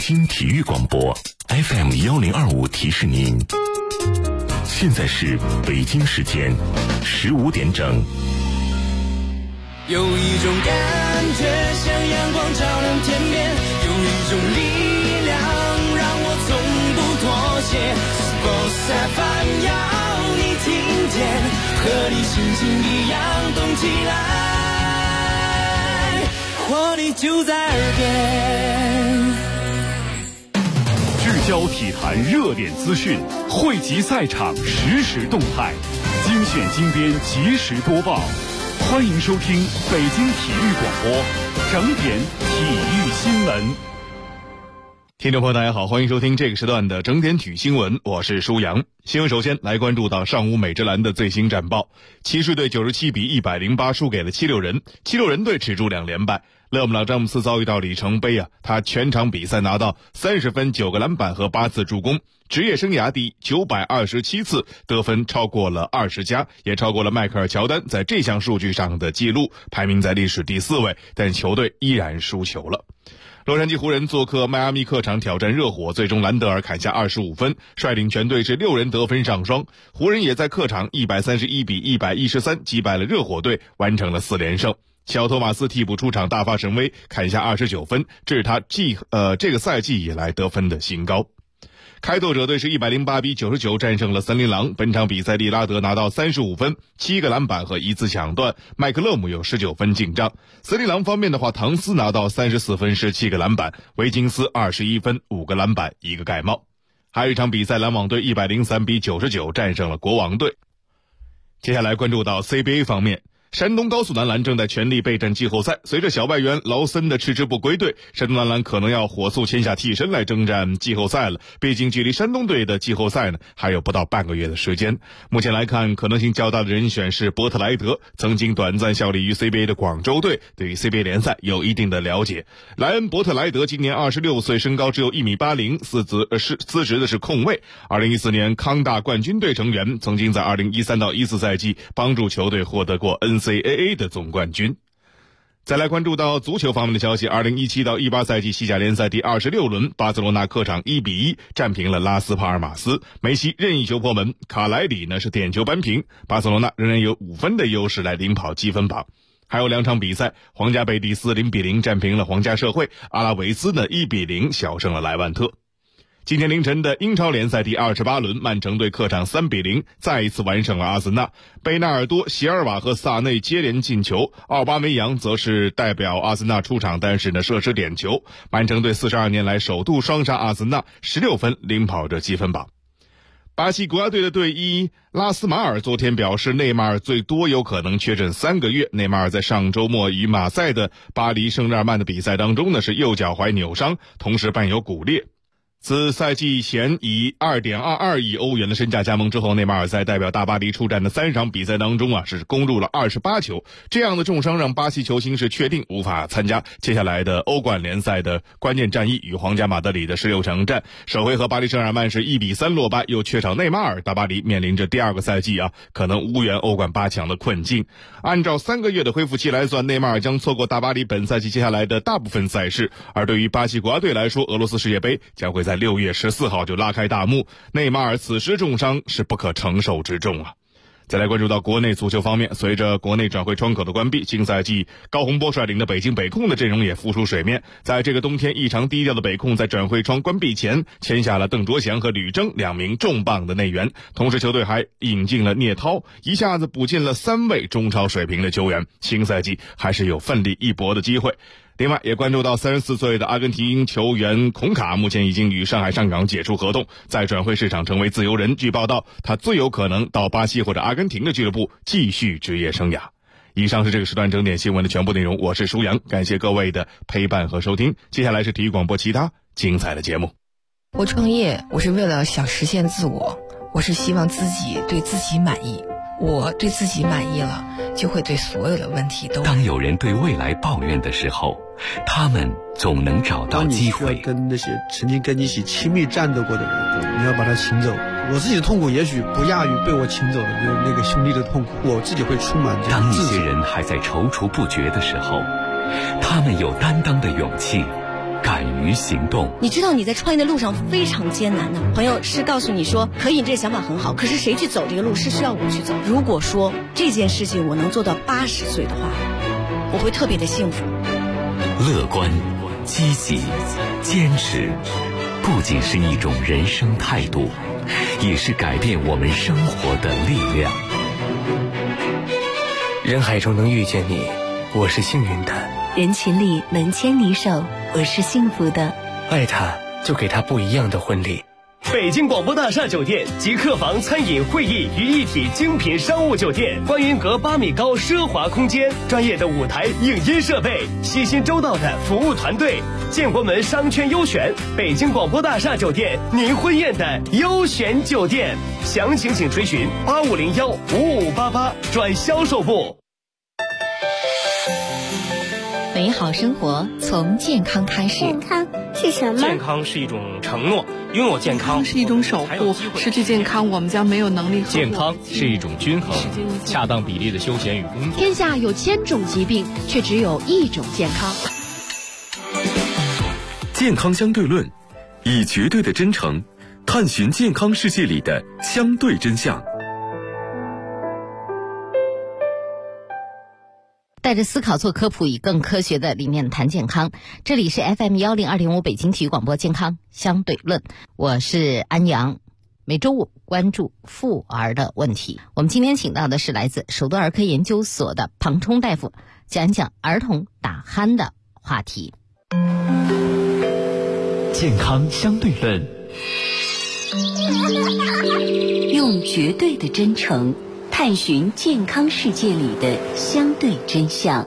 京体育广播 FM1025 提示您，现在是北京时间15点整。 有一种感觉像阳光照亮天边，有一种力量让我从不妥协。Sports FM 要你听见，和你心情一样动起来，活力就在耳边。 聚焦体坛热点资讯，汇集赛场实时动态，精选精编及时播报。欢迎收听北京体育广播整点体育新闻。 听众朋友大家好，欢迎收听这个时段的整点体育新闻，我是舒阳。新闻首先来关注到上午美职篮的最新战报，骑士队97比108输给了76人，76人队止住2连败。勒姆朗詹姆斯遭遇到里程碑他全场比赛拿到30分、9个篮板和8次助攻，职业生涯第927次得分超过了20加，也超过了迈克尔乔丹在这项数据上的记录，排名在历史第4位，但球队依然输球了。洛杉矶湖人做客迈阿密客场挑战热火，最终兰德尔砍下25分，率领全队是6人得分上双。湖人也在客场131比113击败了热火队，完成了4连胜。小托马斯替补出场大发神威，砍下29分，这是他这个赛季以来得分的新高。开拓者队是108比99战胜了森林狼，本场比赛利拉德拿到35分、7个篮板和1次抢断，麦克勒姆有19分进账。森林狼方面的话，唐斯拿到34分、17个篮板，维金斯21分、5个篮板、1个盖帽。还有一场比赛，篮网队103比99战胜了国王队。接下来关注到 CBA 方面，山东高速男篮正在全力备战季后赛，随着小外援劳森的迟迟不归队，山东男篮可能要火速签下替身来征战季后赛了。毕竟距离山东队的季后赛还有不到半个月的时间。目前来看，可能性较大的人选是波特莱德，曾经短暂效力于 CBA 的广州队，对于 CBA 联赛有一定的了解。莱恩·伯特莱德今年26岁，身高只有1.80米，资质的是控卫。2014年康大冠军队成员，曾经在2013到14赛季帮助球队获得过NCAA 的总冠军。再来关注到足球方面的消息，2017到18赛季西甲联赛第26轮，巴塞罗那客场1比1战平了拉斯帕尔马斯，梅西任意球破门，卡莱里是点球扳平，巴塞罗那仍然有5分的优势来领跑积分榜。还有2场比赛，皇家贝蒂斯0比0战平了皇家社会，阿拉维斯1比0小胜了莱万特。今天凌晨的英超联赛第28轮，曼城队客场3比0再一次完胜了阿森纳，贝纳尔多、席尔瓦和萨内接连进球，奥巴梅扬则是代表阿森纳出场，但是射失点球。曼城队42年来首度双杀阿森纳，16分领跑着积分榜。巴西国家队的队医拉斯马尔昨天表示，内马尔最多有可能确诊3个月。内马尔在上周末与马赛的巴黎圣日耳曼的比赛当中是右脚踝扭伤，同时伴有骨裂。自赛季前以 2.22 亿欧元的身价加盟之后，内马尔在代表大巴黎出战的3场比赛当中是攻入了28球，这样的重伤让巴西球星是确定无法参加接下来的欧冠联赛的关键战役与皇家马德里的16强战。首回合巴黎圣日耳曼是1比3落败，又缺少内马尔，大巴黎面临着第2个赛季可能无缘欧冠8强的困境。按照3个月的恢复期来算，内马尔将错过大巴黎本赛季接下来的大部分赛事。而对于巴西国家队来说，俄罗斯世界杯将会在6月14号就拉开大幕，内马尔此时重伤是不可承受之重再来关注到国内足球方面，随着国内转会窗口的关闭，新赛季高洪波率领的北京北控的阵容也浮出水面。在这个冬天异常低调的北控，在转会窗关闭前签下了邓卓翔和吕征2名重磅的内援，同时球队还引进了聂涛，一下子补进了3位中超水平的球员，新赛季还是有奋力一搏的机会。另外也关注到34岁的阿根廷球员孔卡，目前已经与上海上港解除合同，在转会市场成为自由人。据报道，他最有可能到巴西或者阿根廷的俱乐部继续职业生涯。以上是这个时段整点新闻的全部内容，我是舒阳，感谢各位的陪伴和收听。接下来是体育广播其他精彩的节目。 我创业，我是为了想实现自我，我是希望自己对自己满意。我对自己满意了，就会对所有的问题都。 当有人对未来抱怨的时候，他们总能找到机会。 当你需要跟那些曾经跟你一起亲密战斗过的人，你要把他请走。我自己的痛苦也许不亚于被我请走的那个兄弟的痛苦，我自己会充满这当一些人还在踌躇不决的时候，他们有担当的勇气， 敢于行动。 你知道你在创业的路上非常艰难的，朋友是告诉你说可以，这个想法很好，可是谁去走这个路是需要我去走。如果说这件事情我能做到80岁的话，我会特别的幸福。 乐观、积极、坚持，不仅是一种人生态度，也是改变我们生活的力量。 人海中能遇见你，我是幸运的； 人群里能牵你手，我是幸福的。 爱他，就给他不一样的婚礼。 北京广播大厦酒店集客房、餐饮、会议于一体精品商务酒店，观云阁8米高奢华空间，专业的舞台影音设备，细心周到的服务团队，建国门商圈优选，北京广播大厦酒店您婚宴的优选酒店。详情请垂询85015588转销售部。 美好生活从健康开始。 健康是什么？ 健康是一种承诺，拥有健康是一种守护，失去健康我们将没有能力。 健康是一种均衡，恰当比例的休闲与工作。 天下有1000种疾病，却只有一种健康。 健康相对论，以绝对的真诚探寻健康世界里的相对真相。 带着思考做科普，以更科学的理念谈健康。这里是 FM102.5 北京体育广播健康相对论，我是安阳。每周五关注妇儿的问题。我们今天请到的是来自首都儿科研究所的庞冲大夫，讲一讲儿童打鼾的话题。 健康相对论， 用绝对的真诚探寻健康世界里的相对真相。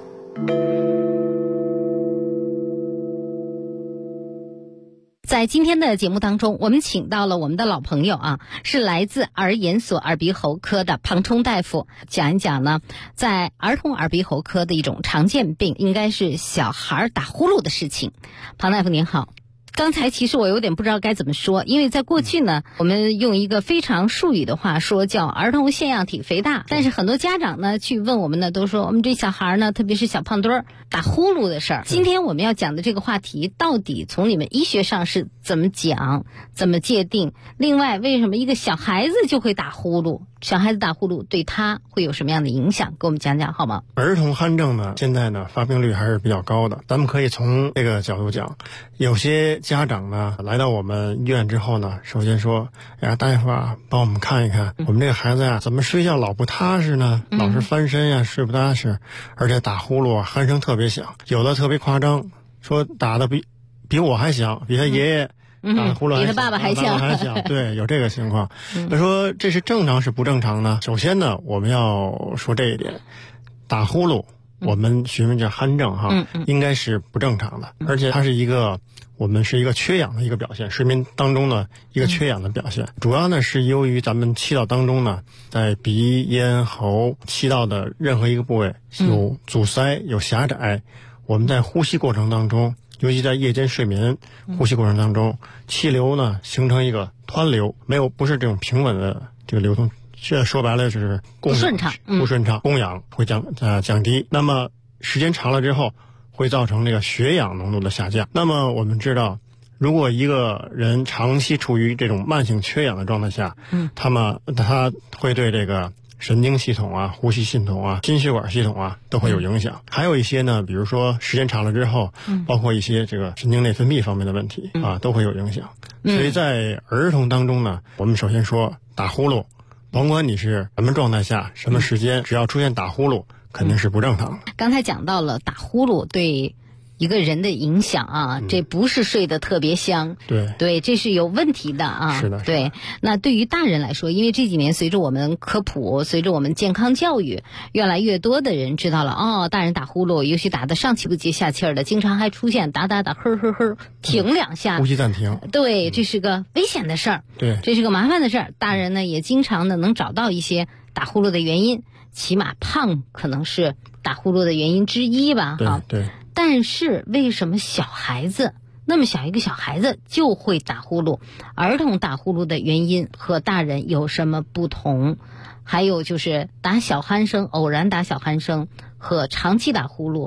在今天的节目当中，我们请到了我们的老朋友啊，是来自儿研所耳鼻喉科的庞冲大夫，讲一讲呢，在儿童耳鼻喉科的一种常见病，应该是小孩打呼噜的事情。庞大夫您好。刚才其实我有点不知道该怎么说，因为在过去呢，我们用一个非常术语的话说叫儿童腺样体肥大，但是很多家长呢去问我们呢，都说我们这小孩呢，特别是小胖墩儿打呼噜的事儿。今天我们要讲的这个话题，到底从你们医学上是怎么讲、怎么界定？另外，为什么一个小孩子就会打呼噜？小孩子打呼噜对他会有什么样的影响？给我们讲讲好吗？ 儿童鼾症呢，现在呢发病率还是比较高的。咱们可以从这个角度讲，有些家长呢来到我们医院之后呢，首先说：“哎呀，大夫啊，帮我们看一看，我们这个孩子啊，怎么睡觉老不踏实呢？老是翻身呀，睡不踏实，而且打呼噜啊，鼾声特别响，有的特别夸张，说打的比我还响，比他爷爷。”打呼噜比他爸爸还响， 对，有这个情况。那说这是正常是不正常呢？首先呢，我们要说这一点，打呼噜，我们学名叫鼾症哈，应该是不正常的，而且它是我们是一个缺氧的一个表现，睡眠当中呢一个缺氧的表现，主要呢是由于咱们气道当中呢，在鼻、咽、喉、气道的任何一个部位有阻塞、有狭窄，我们在呼吸过程当中。尤其在夜间睡眠呼吸过程当中，气流呢形成一个湍流，不是这种平稳的这个流动，这说白了就是不顺畅， 供氧会降低。那么时间长了之后，会造成这个血氧浓度的下降。那么我们知道，如果一个人长期处于这种慢性缺氧的状态下，他会对这个神经系统啊、呼吸系统啊、心血管系统啊都会有影响。还有一些呢，比如说时间长了之后，包括一些这个神经内分泌方面的问题啊，都会有影响。所以在儿童当中呢，我们首先说打呼噜，甭管你是什么状态下、什么时间，只要出现打呼噜，肯定是不正常的。 刚才讲到了打呼噜对一个人的影响啊，这不是睡得特别香，对，这是有问题的啊。 是的， 对。那对于大人来说，因为这几年随着我们科普，随着我们健康教育，越来越多的人知道了大人打呼噜，尤其打得上气不接下气儿的，经常还出现打呵呵停2下， 呼吸暂停。 对，这是个危险的事儿， 对， 这是个麻烦的事儿。大人呢也经常的能找到一些打呼噜的原因，起码胖可能是打呼噜的原因之一吧， 对。 但是为什么小孩子那么小一个小孩子就会打呼噜？儿童打呼噜的原因和大人有什么不同？还有就是打小鼾声，偶然打小鼾声和长期打呼噜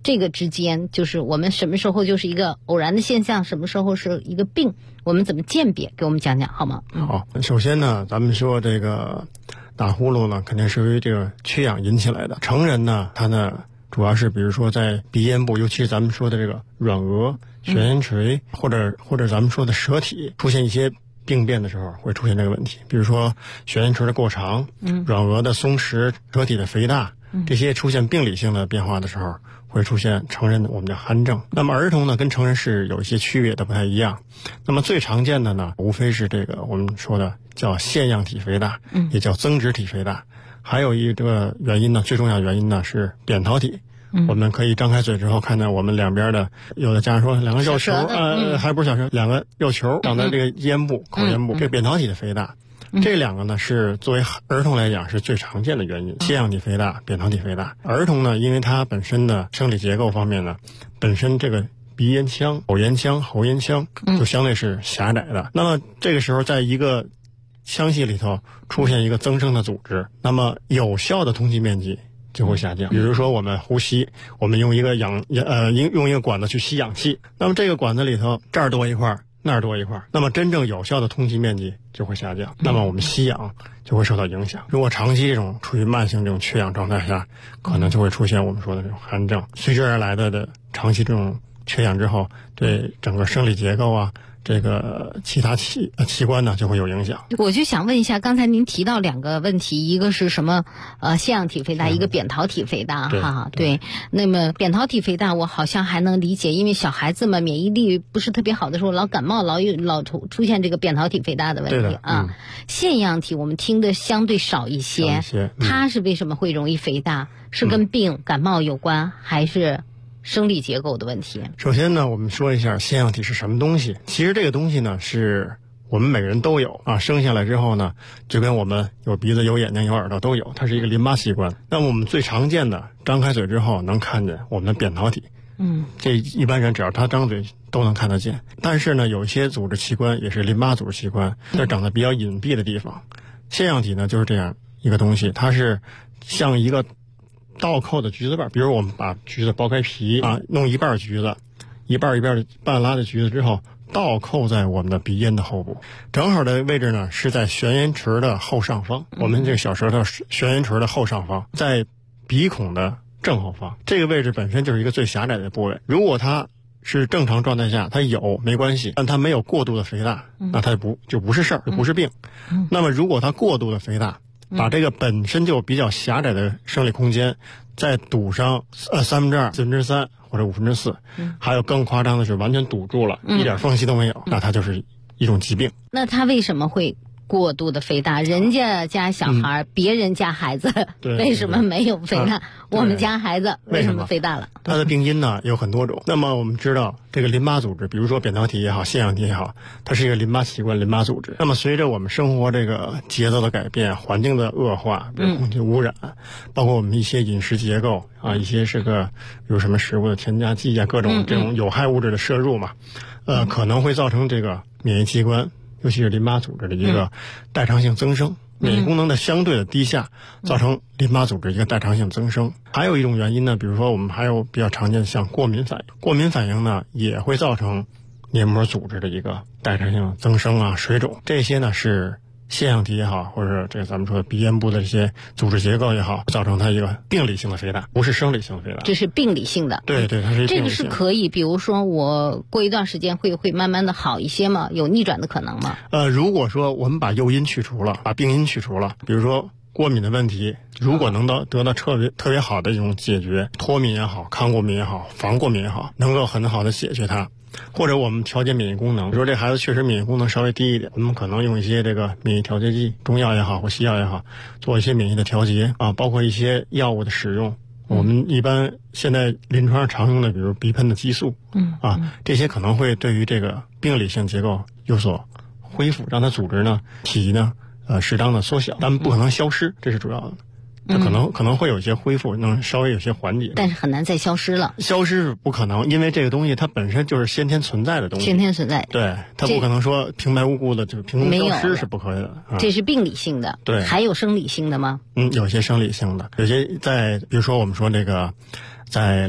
这个之间，就是我们什么时候就是一个偶然的现象，什么时候是一个病，我们怎么鉴别？给我们讲讲好吗？ 好，首先呢，咱们说这个打呼噜呢，肯定是由于这个缺氧引起来的。成人呢，他呢主要是比如说在鼻咽部，尤其是咱们说的这个软腭、悬咽垂，或者咱们说的舌体出现一些病变的时候，会出现这个问题。比如说悬咽垂的过长，软腭的松弛，舌体的肥大，这些出现病理性的变化的时候，会出现成人的我们叫鼾症。那么儿童呢，跟成人是有一些区别的，不太一样。那么最常见的呢，无非是这个我们说的叫腺样体肥大，也叫增殖体肥大。还有一个原因呢，最重要的原因呢是扁桃体。我们可以张开嘴之后，看到我们两边的，有的家长说两个肉球，还不是小舌，两个肉球长在这个咽部、口咽部，这个扁桃体的肥大。这两个呢是作为儿童来讲是最常见的原因，腺样体肥大、扁桃体肥大。儿童呢，因为它本身的生理结构方面呢，本身这个鼻咽腔、口咽腔、喉咽腔就相对是狭窄的。那么这个时候，在一个腔隙里头出现一个增生的组织，那么有效的通气面积就会下降。比如说我们呼吸，我们用一个用一个管子去吸氧气，那么这个管子里头这儿多一块，那儿多一块，那么真正有效的通气面积就会下降，那么我们吸氧就会受到影响。如果长期这种处于慢性这种缺氧状态下，可能就会出现我们说的这种鼾症。随之而来的长期这种缺氧之后，对整个生理结构啊，这个其他器官呢就会有影响。 我就想问一下，刚才您提到两个问题，一个是什么腺样体肥大，一个扁桃体肥大哈。对，那么扁桃体肥大我好像还能理解，因为小孩子嘛免疫力不是特别好的时候，老感冒，老出现这个扁桃体肥大的问题啊。腺样体我们听的相对少一些，它是为什么会容易肥大？是跟病感冒有关，还是生理结构的问题？ 首先呢，我们说一下腺样体是什么东西。其实这个东西呢，是我们每个人都有啊，生下来之后呢，就跟我们有鼻子、有眼睛、有耳朵都有，它是一个淋巴器官。那么我们最常见的，张开嘴之后能看见我们的扁桃体。这一般人只要他张嘴都能看得见。但是呢，有一些组织器官也是淋巴组织器官，它长得比较隐蔽的地方。腺样体呢就是这样一个东西，它是像一个倒扣的橘子瓣，比如我们把橘子剥开皮啊，弄一半橘子，一半半拉的橘子之后，倒扣在我们的鼻咽的后部，正好的位置呢是在悬咽垂的后上方。我们这个小舌头悬咽垂的后上方，在鼻孔的正后方，这个位置本身就是一个最狭窄的部位。如果它是正常状态下，它有没关系，但它没有过度的肥大，那它就不是事儿，就不是病。那么如果它过度的肥大，把这个本身就比较狭窄的生理空间再堵上2/3、3/4或者4/5，还有更夸张的是完全堵住了，一点缝隙都没有，那它就是一种疾病。 那它为什么会过度的肥大？人家家小孩，别人家孩子为什么没有肥大？我们家孩子为什么肥大了？ 它的病因呢有很多种。那么我们知道，这个淋巴组织，比如说扁桃体也好，腺样体也好，它是一个淋巴器官、淋巴组织。那么随着我们生活这个节奏的改变，环境的恶化，比如空气污染，包括我们一些饮食结构啊，一些比如什么食物的添加剂啊，各种这种有害物质的摄入嘛，可能会造成这个免疫器官，尤其是淋巴组织的一个代偿性增生，免疫功能的相对的低下，造成淋巴组织一个代偿性增生。还有一种原因呢，比如说我们还有比较常见的像过敏反应，过敏反应呢也会造成黏膜组织的一个代偿性增生啊、水肿。这些呢是腺样体也好，或者这个咱们说鼻咽部的这些组织结构也好，造成它一个病理性的肥大，不是生理性的肥大。 这是病理性的。 对，它是病理性的。 这个是可以，比如说我过一段时间会慢慢的好一些吗？有逆转的可能吗？ 如果说我们把诱因去除了，把病因去除了，比如说过敏的问题，如果能得到特别好的一种解决，脱敏也好，抗过敏也好，防过敏也好，能够很好的解决它。或者我们调节免疫功能，比如说这孩子确实免疫功能稍微低一点，我们可能用一些这个免疫调节剂，中药也好或西药也好，做一些免疫的调节啊，包括一些药物的使用。我们一般现在临床上常用的，比如鼻喷的激素，这些可能会对于这个病理性结构有所恢复，让它组织呢体呢适当的缩小，但不可能消失，这是主要的。它可能会有一些恢复，能稍微有些缓解， 但是很难再消失了。 消失是不可能，因为这个东西它本身就是先天存在的东西。 先天存在， 对，它不可能说平白无故的就凭空消失是不可以的。 这是病理性的， 对， 还有生理性的吗？ 有些生理性的，有些比如说我们说这个在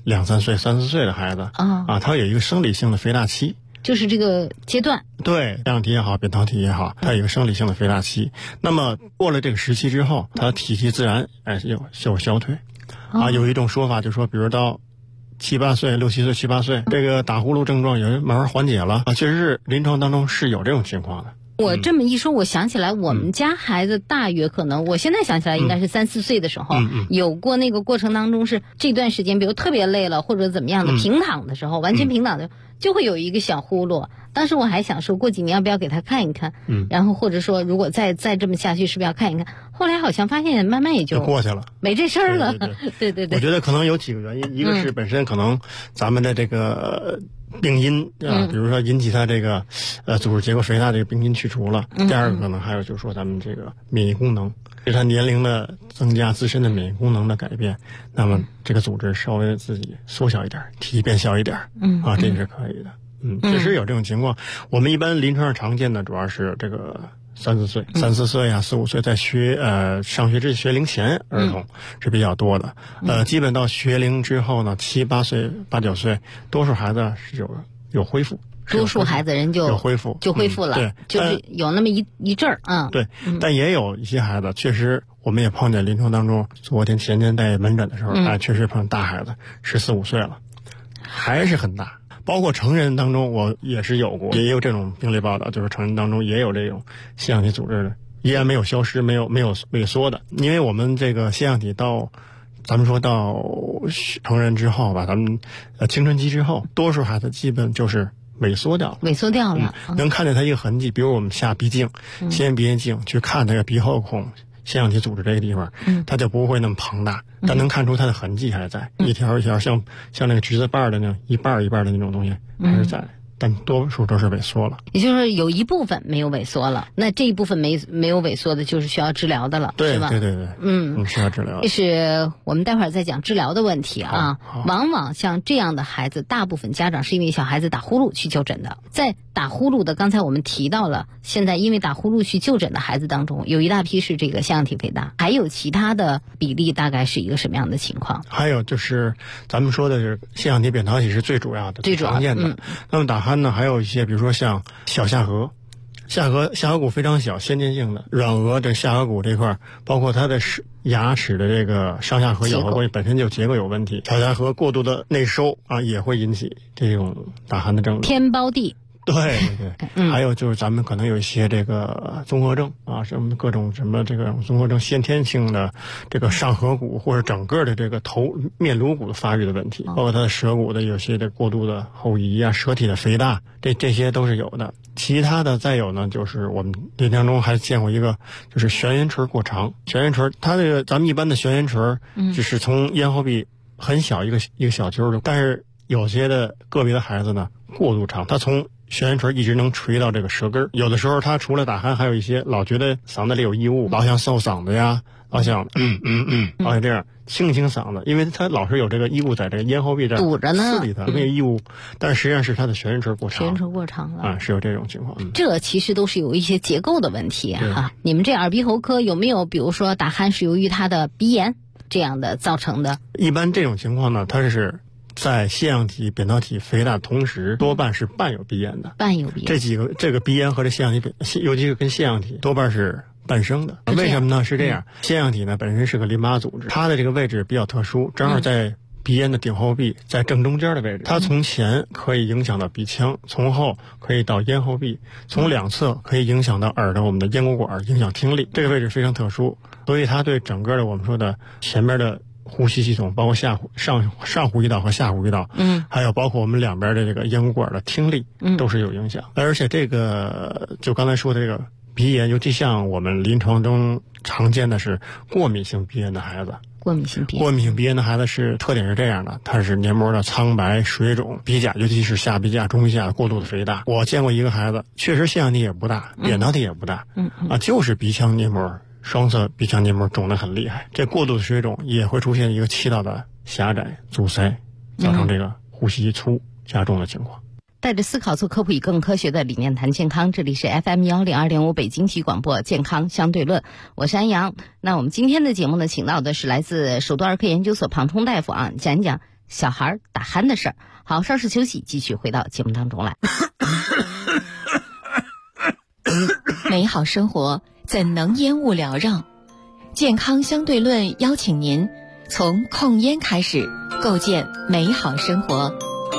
2、3岁、3、4岁的孩子他有一个生理性的肥大期。 就是这个阶段， 对，腺样体也好，扁桃体也好，它有一个生理性的肥大期。那么过了这个时期之后，它体积自然有消退。有一种说法就说，比如到7、8岁、6、7岁、7、8岁，这个打呼噜症状也慢慢缓解了确实是临床当中是有这种情况的。 我这么一说，我想起来我们家孩子大约可能，我现在想起来应该是3、4岁的时候，有过那个过程当中是这段时间，比如特别累了或者怎么样的，平躺的时候，完全平躺的就会有一个小呼噜。当时我还想说，过几年要不要给他看一看，然后或者说如果再这么下去，是不是要看一看？后来好像发现慢慢也就过去了， 没这事儿了。对。 我觉得可能有几个原因，一个是本身可能咱们的这个病因比如说引起他这个组织结构肥大这个病因去除了。第二个可能还有就是说咱们这个免疫功能，随着他年龄的增加，自身的免疫功能的改变，那么这个组织稍微自己缩小一点，体积变小一点，这个是可以的。确实有这种情况。我们一般临床上常见的主要是这个3、4岁、3、4岁4、5岁在上学学龄前儿童是比较多的。基本到学龄之后呢，7、8岁、8、9岁，多数孩子是有恢复。 多数孩子人就有恢复了， 对， 就是有那么一阵儿对，但也有一些孩子确实我们也碰见临床当中，昨天前天在门诊的时候确实碰见大孩子14、15岁了，还是很大。包括成人当中我也是有过，也有这种病例报道，就是成人当中也有这种腺样体组织的依然没有消失，没有萎缩的。因为我们这个腺样体咱们说到成人之后吧，咱们青春期之后，多数孩子基本就是萎缩掉了，能看见它一个痕迹。比如我们下鼻镜，先鼻咽镜去看那个鼻后孔腺样体组织这个地方，它就不会那么庞大，但能看出它的痕迹还在，一条一条像那个橘子瓣的那一瓣一瓣的那种东西还是在，但多数都是萎缩了。 也就是有一部分没有萎缩了，那这一部分没有萎缩的，就是需要治疗的了，是吧？ 对，需要治疗。 这是我们待会儿再讲治疗的问题啊。往往像这样的孩子，大部分家长是因为小孩子打呼噜去就诊的。在打呼噜的，刚才我们提到了，现在因为打呼噜去就诊的孩子当中，有一大批是这个腺样体肥大，还有其他的比例大概是一个什么样的情况？ 还有就是咱们说的是腺样体扁桃体是最主要的、最常见的。那么打鼾呢，还有一些比如说像小下颌。下颌骨非常小，先天性的软腭这下颌骨这块，包括它的牙齿的这个上下颌咬合关系本身就结构有问题，小下颌过度的内收也会引起这种打鼾的症状。 偏包地。 对，还有就是咱们可能有一些这个综合症什么各种什么这个综合症，先天性的这个上颌骨或者整个的这个头面颅骨的发育的问题，包括它的舌骨的有些的过度的后移舌体的肥大，这些都是有的。其他的再有呢，就是我们临床中还见过一个，就是悬圆唇过长。悬圆唇，它这个咱们一般的悬圆唇，就是从咽喉壁很小一个小揪的，但是有些的个别的孩子呢过度长，他从悬圆唇一直能垂到这个舌根，有的时候他除了打鼾，还有一些老觉得嗓子里有异物，老想嗽嗓子呀，老想老想这样清嗓子，因为他老是有这个异物在这个咽喉壁这堵着呢， 刺激他那个异物，但实际上是他的悬圆唇过长。 悬圆唇过长了是有这种情况。 这其实都是有一些结构的问题你们这耳鼻喉科有没有比如说打鼾是由于他的鼻炎这样的造成的？ 一般这种情况呢，它是在腺样体扁桃体肥大同时，多半是伴有鼻炎的。 伴有鼻炎， 这个鼻炎和这腺样体尤其是跟腺样体多半是伴生的。为什么呢？是这样，腺样体呢本身是个淋巴组织，它的这个位置比较特殊，正好在鼻咽的顶后壁，在正中间的位置。它从前可以影响到鼻腔，从后可以到咽后壁，从两侧可以影响到耳朵我们的咽鼓管，影响听力。这个位置非常特殊，所以它对整个的我们说的前面的呼吸系统，包括上呼吸道和下呼吸道，还有包括我们两边的这个咽鼓管的听力，都是有影响。而且这个就刚才说的这个鼻炎，尤其像我们临床中常见的是过敏性鼻炎的孩子。 过敏性鼻炎的孩子特点是这样的，它是黏膜的苍白、水肿、鼻甲，尤其是下鼻甲、中鼻甲过度的肥大。我见过一个孩子，确实腺样体也不大，扁桃体也不大，就是鼻腔黏膜。双侧鼻腔黏膜肿得很厉害，这过度的水肿也会出现一个气道的狭窄阻塞，造成这个呼吸粗加重的情况。 带着思考做科普，以更科学的理念谈健康。这里是 FM102.5 北京体育广播健康相对论，我是安阳。那我们今天的节目呢，请到的是来自首都儿科研究所庞冲大夫讲一讲小孩打鼾的事儿。好，稍事休息，继续回到节目当中来。 美好生活怎能烟雾缭绕？健康相对论邀请您从控烟开始，构建美好生活。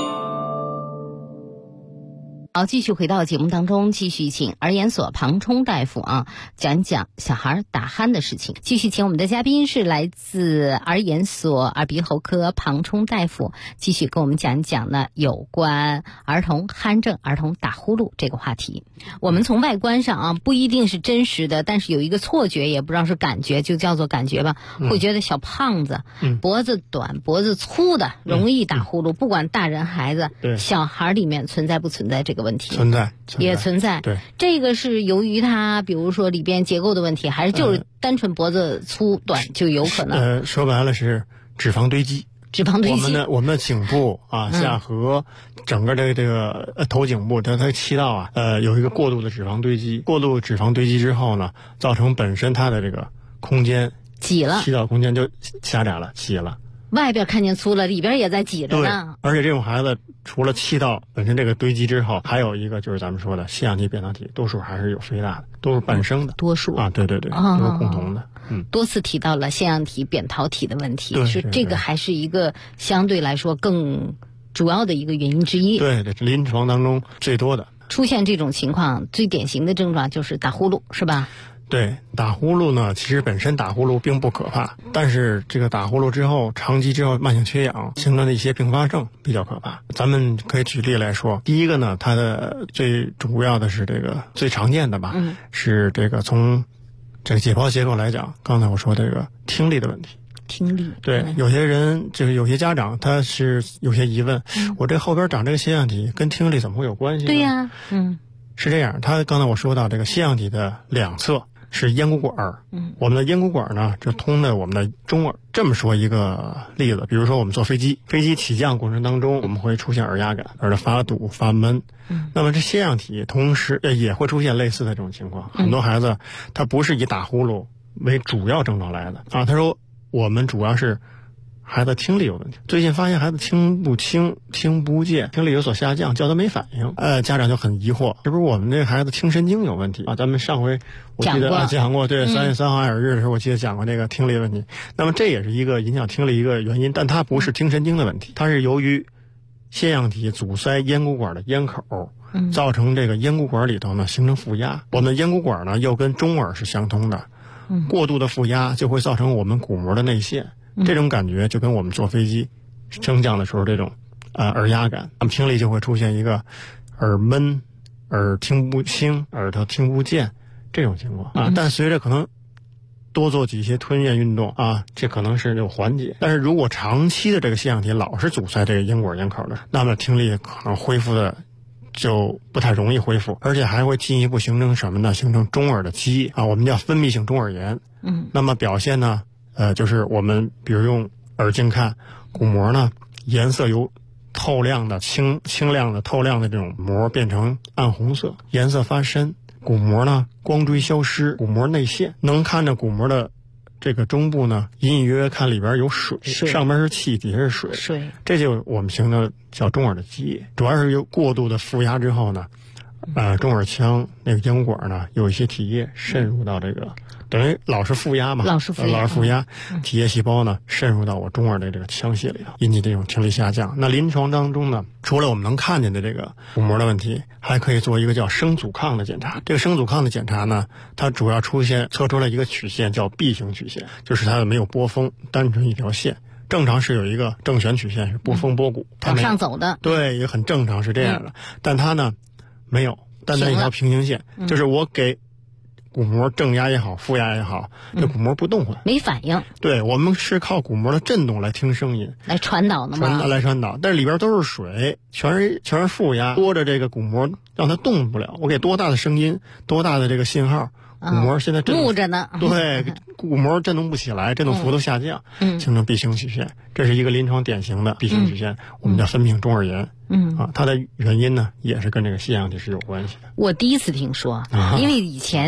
好，继续回到节目当中，继续请儿研所庞冲大夫讲一讲小孩打鼾的事情。继续请我们的嘉宾是来自儿研所耳鼻喉科庞冲大夫，继续跟我们讲一讲呢有关儿童鼾症、儿童打呼噜这个话题。我们从外观上不一定是真实的，但是有一个错觉，也不知道是感觉，就叫做感觉吧，会觉得小胖子，脖子短、脖子粗的容易打呼噜，不管大人孩子，小孩里面存在不存在这个问题？ 存在， 也存在。 对， 这个是由于它比如说里边结构的问题，还是就是单纯脖子粗短就有可能？ 说白了是脂肪堆积。 脂肪堆积。 我们的颈部下颌，整个这个头颈部它气道有一个过度的脂肪堆积。过度脂肪堆积之后呢，造成本身它的这个空间挤了， 气道空间就狭窄了，挤了。 外边看见粗了，里边也在挤着呢。 而且这种孩子除了气道本身这个堆积之后，还有一个就是咱们说的腺样体扁桃体，多数还是有肥大的，都是伴生的。 多数对，都是共同的。 多次提到了腺样体扁桃体的问题， 是这个还是一个相对来说更主要的一个原因之一。 对，临床当中最多的出现这种情况，最典型的症状就是打呼噜，是吧？ 对，打呼噜呢，其实本身打呼噜并不可怕，但是这个打呼噜之后，长期之后慢性缺氧形成的一些并发症比较可怕。咱们可以举例来说，第一个呢，它的最主要的是这个最常见的吧，是这个从这个解剖结构来讲，刚才我说这个听力的问题。 听力， 对，有些人就是有些家长他是有些疑问，我这后边长这个腺样体跟听力怎么会有关系呢？ 对呀， 是这样，他刚才我说到这个腺样体的两侧是咽鼓管儿，我们的咽鼓管呢就通的我们的中耳。这么说一个例子，比如说我们坐飞机起降过程当中，我们会出现耳压感，耳的发堵发闷，那么这腺样体同时也会出现类似的这种情况。很多孩子他不是以打呼噜为主要症状来的他说我们主要是孩子听力有问题，最近发现孩子听不清、听不见，听力有所下降，叫他没反应。家长就很疑惑，是不是我们这孩子听神经有问题咱们上回我记得讲过，对，3月3号耳日的时候，我记得讲过这个听力问题。那么这也是一个影响听力一个原因，但它不是听神经的问题，它是由于腺样体阻塞咽鼓管的咽口，造成这个咽鼓管里头呢形成负压。我们的咽鼓管呢又跟中耳是相通的，过度的负压就会造成我们鼓膜的内陷。这种感觉就跟我们坐飞机升降的时候这种耳压感，那么听力就会出现一个耳闷、耳听不清、耳朵听不见这种情况但随着可能多做几些吞咽运动这可能是有缓解。但是如果长期的这个腺样体老是阻塞这个咽管咽口的，那么听力可能恢复的就不太容易恢复，而且还会进一步形成什么呢？形成中耳的积液我们叫分泌性中耳炎。那么表现呢就是我们比如用耳镜看，鼓膜呢颜色由透亮的清亮的透亮的这种膜变成暗红色，颜色发深，鼓膜呢光锥消失，鼓膜内陷，能看着鼓膜的这个中部呢隐隐约约看里边有水，上面是气，底下是水，这就我们形成叫中耳的积液。主要是由过度的负压之后呢中耳腔那个咽管呢有一些体液渗入到这个，等于老是负压嘛，老是负压，体液细胞呢渗入到我中耳的这个腔隙里头，引起这种听力下降。那临床当中呢，除了我们能看见的这个鼓膜的问题，还可以做一个叫声阻抗的检查。这个声阻抗的检查呢，它主要测出来一个曲线叫 B 型曲线，就是它没有波峰，单纯一条线。正常是有一个正弦曲线，是波峰波谷， 往上走的， 对，也很正常是这样的。但它呢没有，单单一条平行线，就是我给鼓膜正压也好，负压也好，这鼓膜不动换， 没反应。 对，我们是靠鼓膜的振动来听声音， 来传导的吗？ 来传导，但是里边都是水，全是负压，拖着这个鼓膜让它动不了。我给多大的声音，多大的这个信号，鼓膜现在木着呢， 对，鼓膜振动不起来，振动幅度下降，形成 B 型曲线，这是一个临床典型的 B 型曲线，我们叫分泌性中耳炎。它的原因呢，也是跟这个腺样体是有关系的。 我第一次听说，因为以前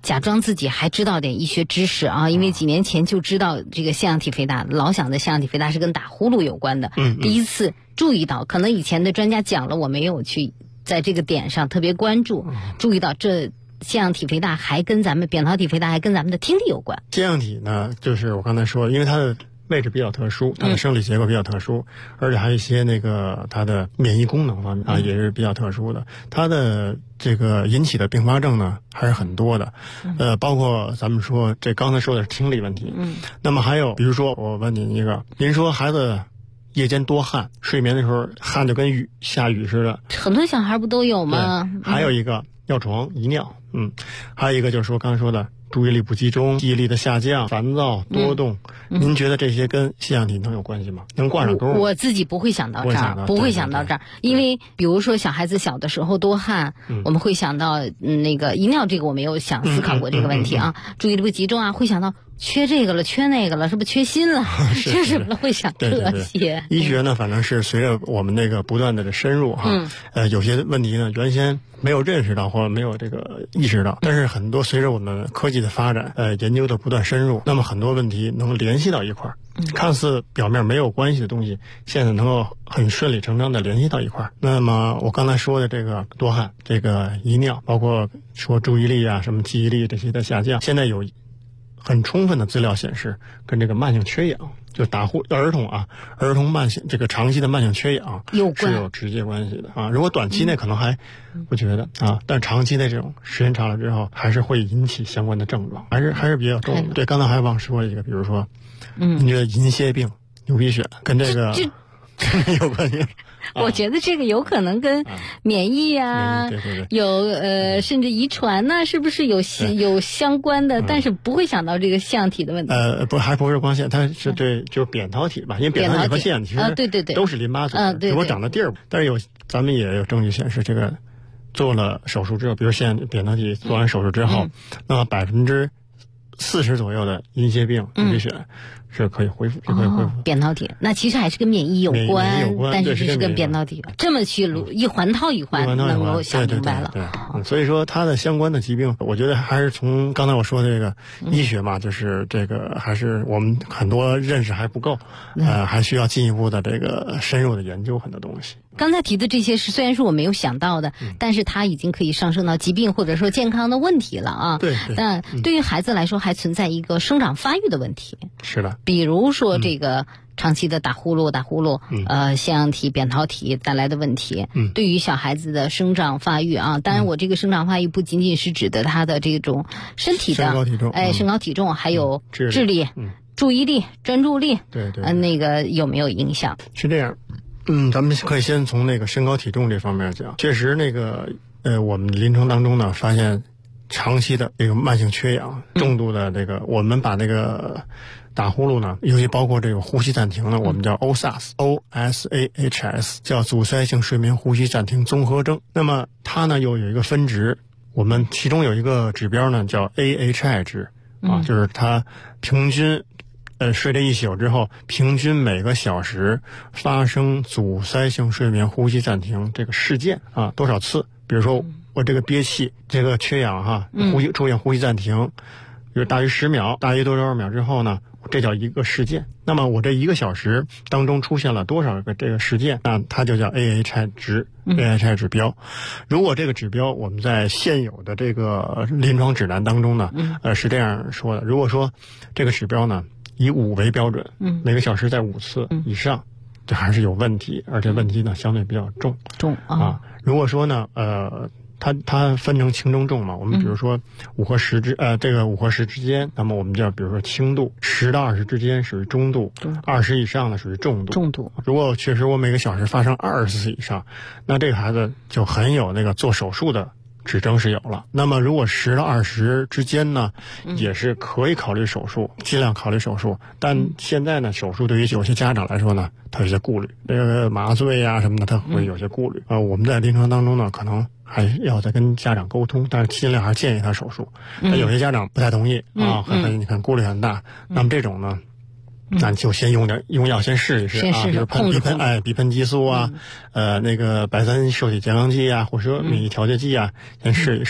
假装自己还知道点医学知识啊，因为几年前就知道这个腺样体肥大，老想着腺样体肥大是跟打呼噜有关的。第一次注意到，可能以前的专家讲了，我没有去在这个点上特别关注，注意到这腺样体肥大还跟咱们扁桃体肥大还跟咱们的听力有关。 腺样体呢，就是我刚才说，因为它的位置比较特殊，它的生理结构比较特殊，而且还有一些它的免疫功能方面啊也是比较特殊的。它的这个引起的并发症呢还是很多的，包括咱们说这刚才说的是听力问题，那么还有比如说我问您一个，您说孩子夜间多汗，睡眠的时候汗就跟下雨似的， 很多小孩不都有吗？ 还有一个尿床遗尿，还有一个就是说刚才说的注意力不集中、记忆力的下降、烦躁、多动，您觉得这些跟腺样体能有关系吗？能挂上钩？ 我自己不会想到这儿，不会想到这儿，因为比如说小孩子小的时候多汗，我们会想到那个遗尿，这个我没有思考过这个问题啊，注意力不集中啊，会想到缺这个了，缺那个了，是不是缺锌了？缺什么了？会想这些。 医学呢，反正是随着我们那个不断的深入哈，有些问题呢原先没有认识到或者没有这个意识到，但是很多随着我们科技的发展，研究的不断深入，那么很多问题能联系到一块儿，看似表面没有关系的东西，现在能够很顺理成章的联系到一块儿。那么我刚才说的这个多汗、这个遗尿，包括说注意力啊、什么记忆力这些的下降，现在有很充分的资料显示，跟这个慢性缺氧，就儿童慢性这个长期的慢性缺氧是有直接关系的啊。如果短期内可能还不觉得啊，但长期的这种时间长了之后，还是会引起相关的症状，还是比较重的。对，刚才还忘说了一个，比如说，你觉得银屑病、牛皮癣跟这个有关系？ 我觉得这个有可能跟免疫啊，有甚至遗传呢，是不是有相关的？但是不会想到这个腺样体的问题。 还不是光腺，它是对，就是扁桃体吧，因为扁桃体和腺其实都是淋巴组织，只不过长的地儿。但是咱们也有证据显示，这个做了手术之后，比如扁桃体做完手术之后，那么40%左右的银屑病、牛皮癣是可以恢复， 扁桃体那其实还是跟免疫有关，但是是跟扁桃体这么去一环套一环，能够想明白了。 对，所以说它的相关的疾病，我觉得还是从刚才我说的这个医学嘛，就是这个还是我们很多认识还不够，还需要进一步的这个深入的研究很多东西。 刚才提的这些虽然是我没有想到的，但是它已经可以上升到疾病或者说健康的问题了啊。 对。 但对于孩子来说，还存在一个生长发育的问题。 是的。 比如说这个长期的打呼噜，腺样体、扁桃体带来的问题，对于小孩子的生长发育啊，当然我这个生长发育不仅仅是指的他的这种身体的身高体重，还有智力、注意力、专注力，那个有没有影响？ 是这样。咱们可以先从那个身高体重这方面讲，确实那个我们临床当中呢发现，长期的这个慢性缺氧、重度的这个，我们把那个打呼噜呢，尤其包括这个呼吸暂停呢，我们叫 OSAHS， 叫阻塞性睡眠呼吸暂停综合征。那么它呢又有一个分值，我们其中有一个指标呢叫 AHI 值啊，就是它平均睡了一宿之后，平均每个小时发生阻塞性睡眠呼吸暂停这个事件啊多少次？比如说我这个憋气，这个缺氧哈，出现呼吸暂停，比如大于10秒，大于多少秒之后呢，这叫一个事件。那么我这1个小时当中出现了多少个这个事件，那它就叫 AHI 值，AHI 指标。如果这个指标我们在现有的这个临床指南当中呢，是这样说的：如果说这个指标呢以5为标准，每个小时在5次以上，这还是有问题，而且问题呢相对比较重啊。如果说呢，它分成轻中重嘛，我们比如说5和10这个5和10之间，那么我们叫比如说轻度，10到20之间属于中度，20以上呢属于重度。如果确实我每个小时发生20次以上，那这个孩子就很有那个做手术的指征是有了。那么如果10到20之间呢，也是可以考虑手术，尽量考虑手术。但现在呢，手术对于有些家长来说呢，他有些顾虑，这个麻醉呀什么的，他会有些顾虑。我们在临床当中呢，可能还要再跟家长沟通，但是尽量还是建议他手术。但有些家长不太同意啊，你看顾虑很大。那么这种呢，咱就先用药先试一试啊，比如鼻喷激素啊，那个白三受体健康剂啊，或者说免疫调节剂啊，先试一试。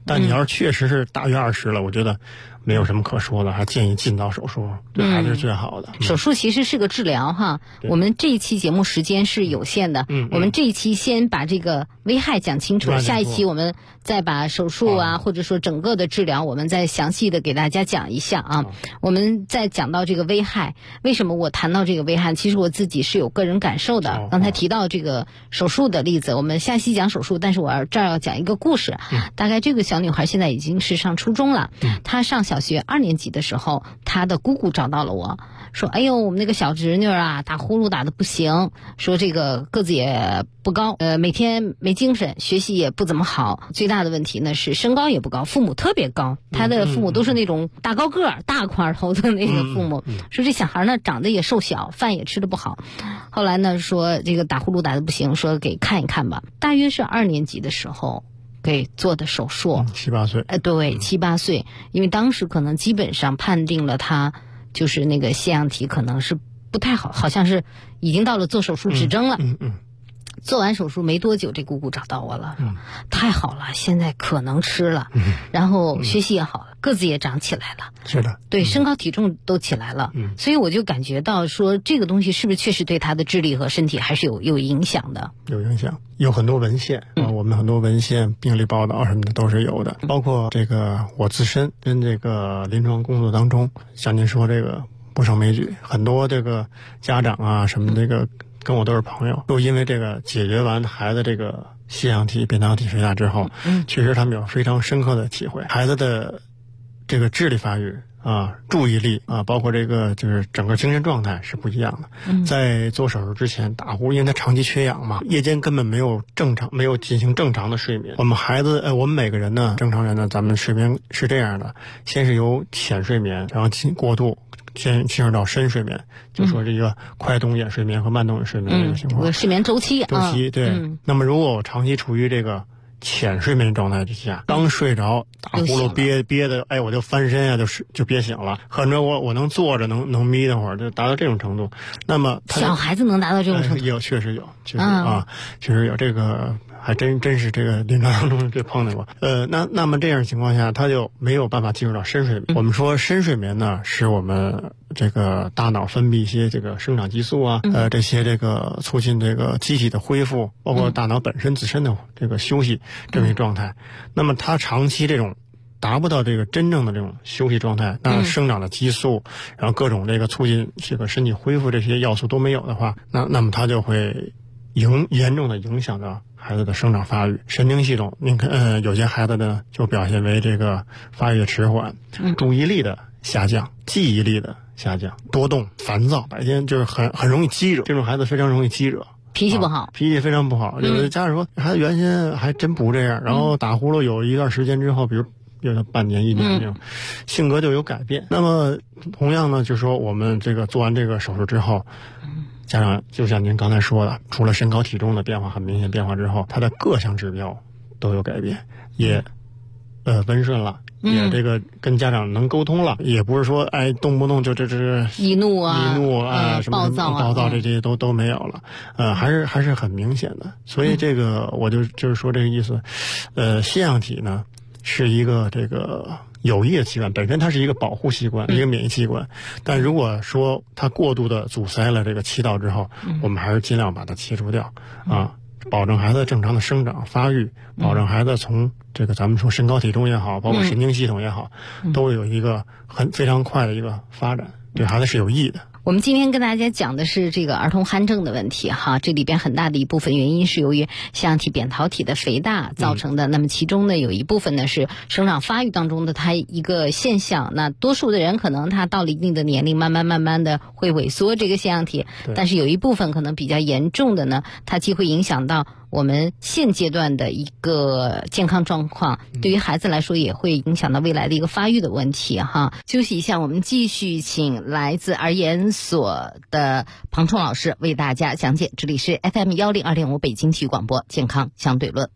但你要是确实是大于20了，我觉得没有什么可说的，还建议尽早手术，对孩子是最好的。 手术其实是个治疗哈。我们这一期节目时间是有限的，我们这一期先把这个危害讲清楚，下一期我们再把手术啊，或者说整个的治疗，我们再详细的给大家讲一下啊。我们再讲到这个危害，为什么我谈到这个危害？其实我自己是有个人感受的。刚才提到这个手术的例子，我们下期讲手术，但是我这儿要讲一个故事。大概这个小女孩现在已经是上初中了，她上小学2年级的时候，她的姑姑找到了我，说：“哎呦，我们那个小侄女啊，打呼噜打得不行，说这个个子也不高，每天没精神，学习也不怎么好，最大的问题呢是身高也不高，父母特别高，她的父母都是那种大高个儿、大块头的那个父母，说这小孩呢长得也瘦小，饭也吃得不好。后来呢说这个打呼噜打得不行，说给看一看吧。大约是2年级的时候。”给做的手术 ，7、8岁， 对，7、8岁，因为当时可能基本上判定了他就是那个腺样体可能是不太好，好像是已经到了做手术指征了。做完手术没多久，这姑姑找到我了，太好了，现在可能吃了，然后学习也好了，个子也长起来了， 是的， 对，身高体重都起来了，所以我就感觉到说这个东西是不是确实对他的智力和身体还是有影响的？ 有影响，有很多文献我们很多文献、病例报道什么的都是有的，包括这个我自身跟这个临床工作当中，像您说这个不胜枚举，很多这个家长啊什么这个。跟我都是朋友，都因为这个解决完孩子这个腺样体、扁桃体肥大之后，确实他们有非常深刻的体会，孩子的这个智力发育啊、注意力啊，包括这个就是整个精神状态是不一样的。在做手术之前打呼，因为他长期缺氧嘛，夜间根本没有进行正常的睡眠。我们每个人呢，正常人呢，咱们睡眠是这样的，先是由浅睡眠，然后过渡。先进入到深睡眠，就说这个快动眼睡眠和慢动眼睡眠这个情况， 睡眠周期对。那么如果我长期处于这个浅睡眠状态之下，刚睡着打呼噜憋的，哎，我就翻身呀，就憋醒了，恨着我能坐着能眯一会儿，就达到这种程度。那么小孩子能达到这种程度？ 确实有确实有这个。还真是这个临床当中这碰见过，那么这样情况下，他就没有办法进入到深睡眠。我们说深睡眠呢，是我们这个大脑分泌一些这个生长激素啊，这些这个促进这个机体的恢复，包括大脑本身自身的这个休息这么一个状态。那么他长期这种达不到这个真正的这种休息状态，那生长的激素，然后各种这个促进这个身体恢复这些要素都没有的话，那么他就会严重的影响到孩子的生长发育，神经系统，您看，有些孩子呢就表现为这个发育迟缓，注意力的下降，记忆力的下降，多动、烦躁，白天就是很容易激惹，这种孩子非常容易激惹， 脾气不好， 脾气非常不好。有的家长说，孩子原先还真不这样，然后打呼噜有一段时间之后，比如有半年、1年这种，性格就有改变。那么同样呢，就是说我们这个做完这个手术之后。家长就像您刚才说的，除了身高体重的变化很明显变化之后，他的各项指标都有改变，也温顺了，也这个跟家长能沟通了，也不是说哎动不动就这易怒啊什么暴躁这些都没有了，还是很明显的。所以这个我就是说这个意思，腺样体呢是一个这个。有益的器官本身它是一个保护器官，一个免疫器官，但如果说它过度的阻塞了这个气道之后，我们还是尽量把它切除掉啊，保证孩子正常的生长发育，保证孩子从这个咱们说身高体重也好，包括神经系统也好，都有一个非常快的一个发展，对孩子是有益的。 我们今天跟大家讲的是这个儿童鼾症的问题哈，这里边很大的一部分原因是由于腺样体、扁桃体的肥大造成的，那么其中呢有一部分呢是生长发育当中的它一个现象，那多数的人可能他到了一定的年龄慢慢的会萎缩这个腺样体，但是有一部分可能比较严重的呢，它既会影响到我们现阶段的一个健康状况，对于孩子来说也会影响到未来的一个发育的问题哈。休息一下，我们继续请来自儿研所的庞冲老师为大家讲解。这里是 FM102.5 北京体育广播健康相对论。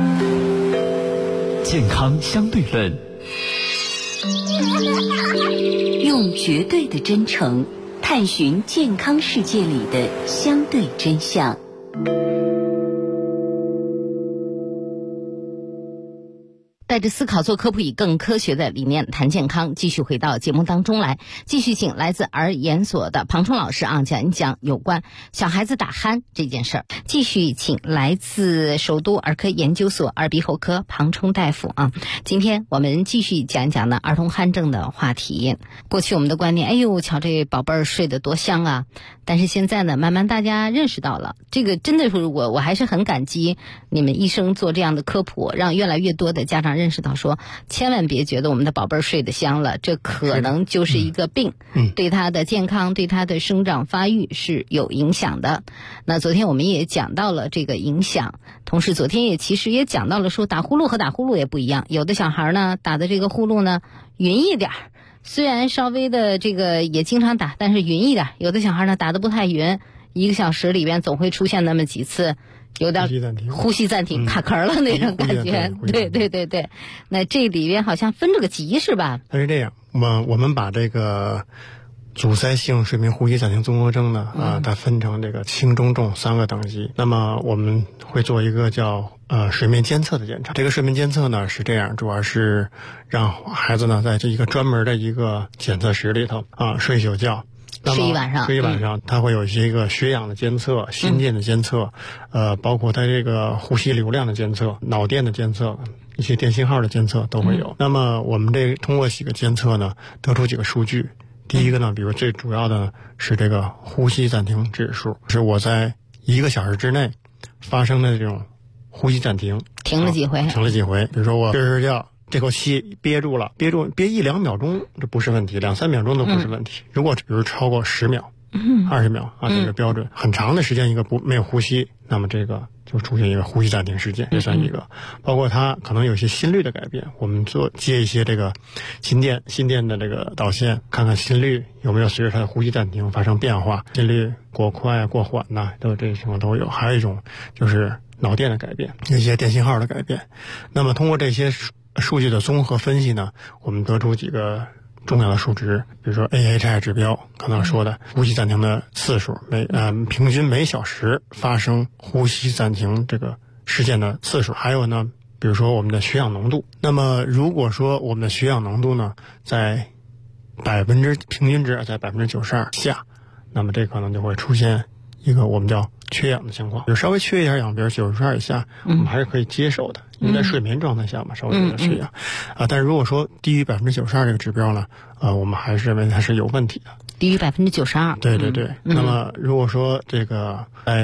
健康相对论， 用绝对的真诚探寻健康世界里的相对真相。 带着思考做科普，以更科学的理念谈健康，继续回到节目当中来，继续请来自儿研所的庞冲老师讲一讲有关小孩子打鼾这件事儿。继续请来自首都儿科研究所耳鼻喉科庞冲大夫今天我们继续讲一讲呢儿童鼾症的话题。过去我们的观念，哎呦，瞧这宝贝儿睡得多香啊！但是现在呢，慢慢大家认识到了，这个真的是我还是很感激你们医生做这样的科普，让越来越多的家长认识到说，千万别觉得我们的宝贝儿睡得香了，这可能就是一个病，对他的健康、对他的生长发育是有影响的。那昨天我们也讲到了这个影响，同时昨天其实也讲到了说，打呼噜和打呼噜也不一样，有的小孩呢打的这个呼噜呢匀一点，虽然稍微的这个也经常打，但是匀一点，有的小孩呢打得不太匀，1个小时里边总会出现那么几次有点呼吸暂停卡壳了那种感觉。对，那这里边好像分这个级是吧？ 它是这样，我们把这个阻塞性睡眠呼吸暂停综合征呢它分成这个轻中重3个等级。那么我们会做一个叫睡眠监测的检查。这个睡眠监测呢是这样，主要是让孩子呢在这一个专门的一个检测室里头睡一宿觉， 睡一晚上，它会有一个血氧的监测、心电的监测，包括它这个呼吸流量的监测、脑电的监测、一些电信号的监测都会有。那么我们通过几个监测呢，得出几个数据。第一个呢，比如最主要的是这个呼吸暂停指数，是我在1个小时之内发生的这种呼吸暂停， 停了几回。 比如说我睡睡觉，这口气憋住了，憋1-2秒钟这不是问题，2-3秒钟都不是问题。如果比如超过10秒、20秒这个标准，很长的时间没有呼吸，那么这个就出现一个呼吸暂停事件，这算一个。包括它可能有些心率的改变，我们接一些这个心电的这个导线，看看心率有没有随着它的呼吸暂停发生变化，心率过快过缓都这些情况都有。还有一种就是脑电的改变，有一些电信号的改变。那么通过这些数据的综合分析呢，我们得出几个重要的数值，比如说 AHI 指标，刚才说的呼吸暂停的次数，平均每小时发生呼吸暂停这个事件的次数。还有呢，比如说我们的血氧浓度。那么如果说我们的血氧浓度呢在平均值在92%下，那么这可能就会出现一个我们叫缺氧的情况。比如稍微缺一点氧，比如92%以下，我们还是可以接受的，因为在睡眠状态下嘛，稍微有点缺氧但是如果说低于92%这个指标呢，我们还是认为它是有问题的。 低于92%。对。 那么如果说这个在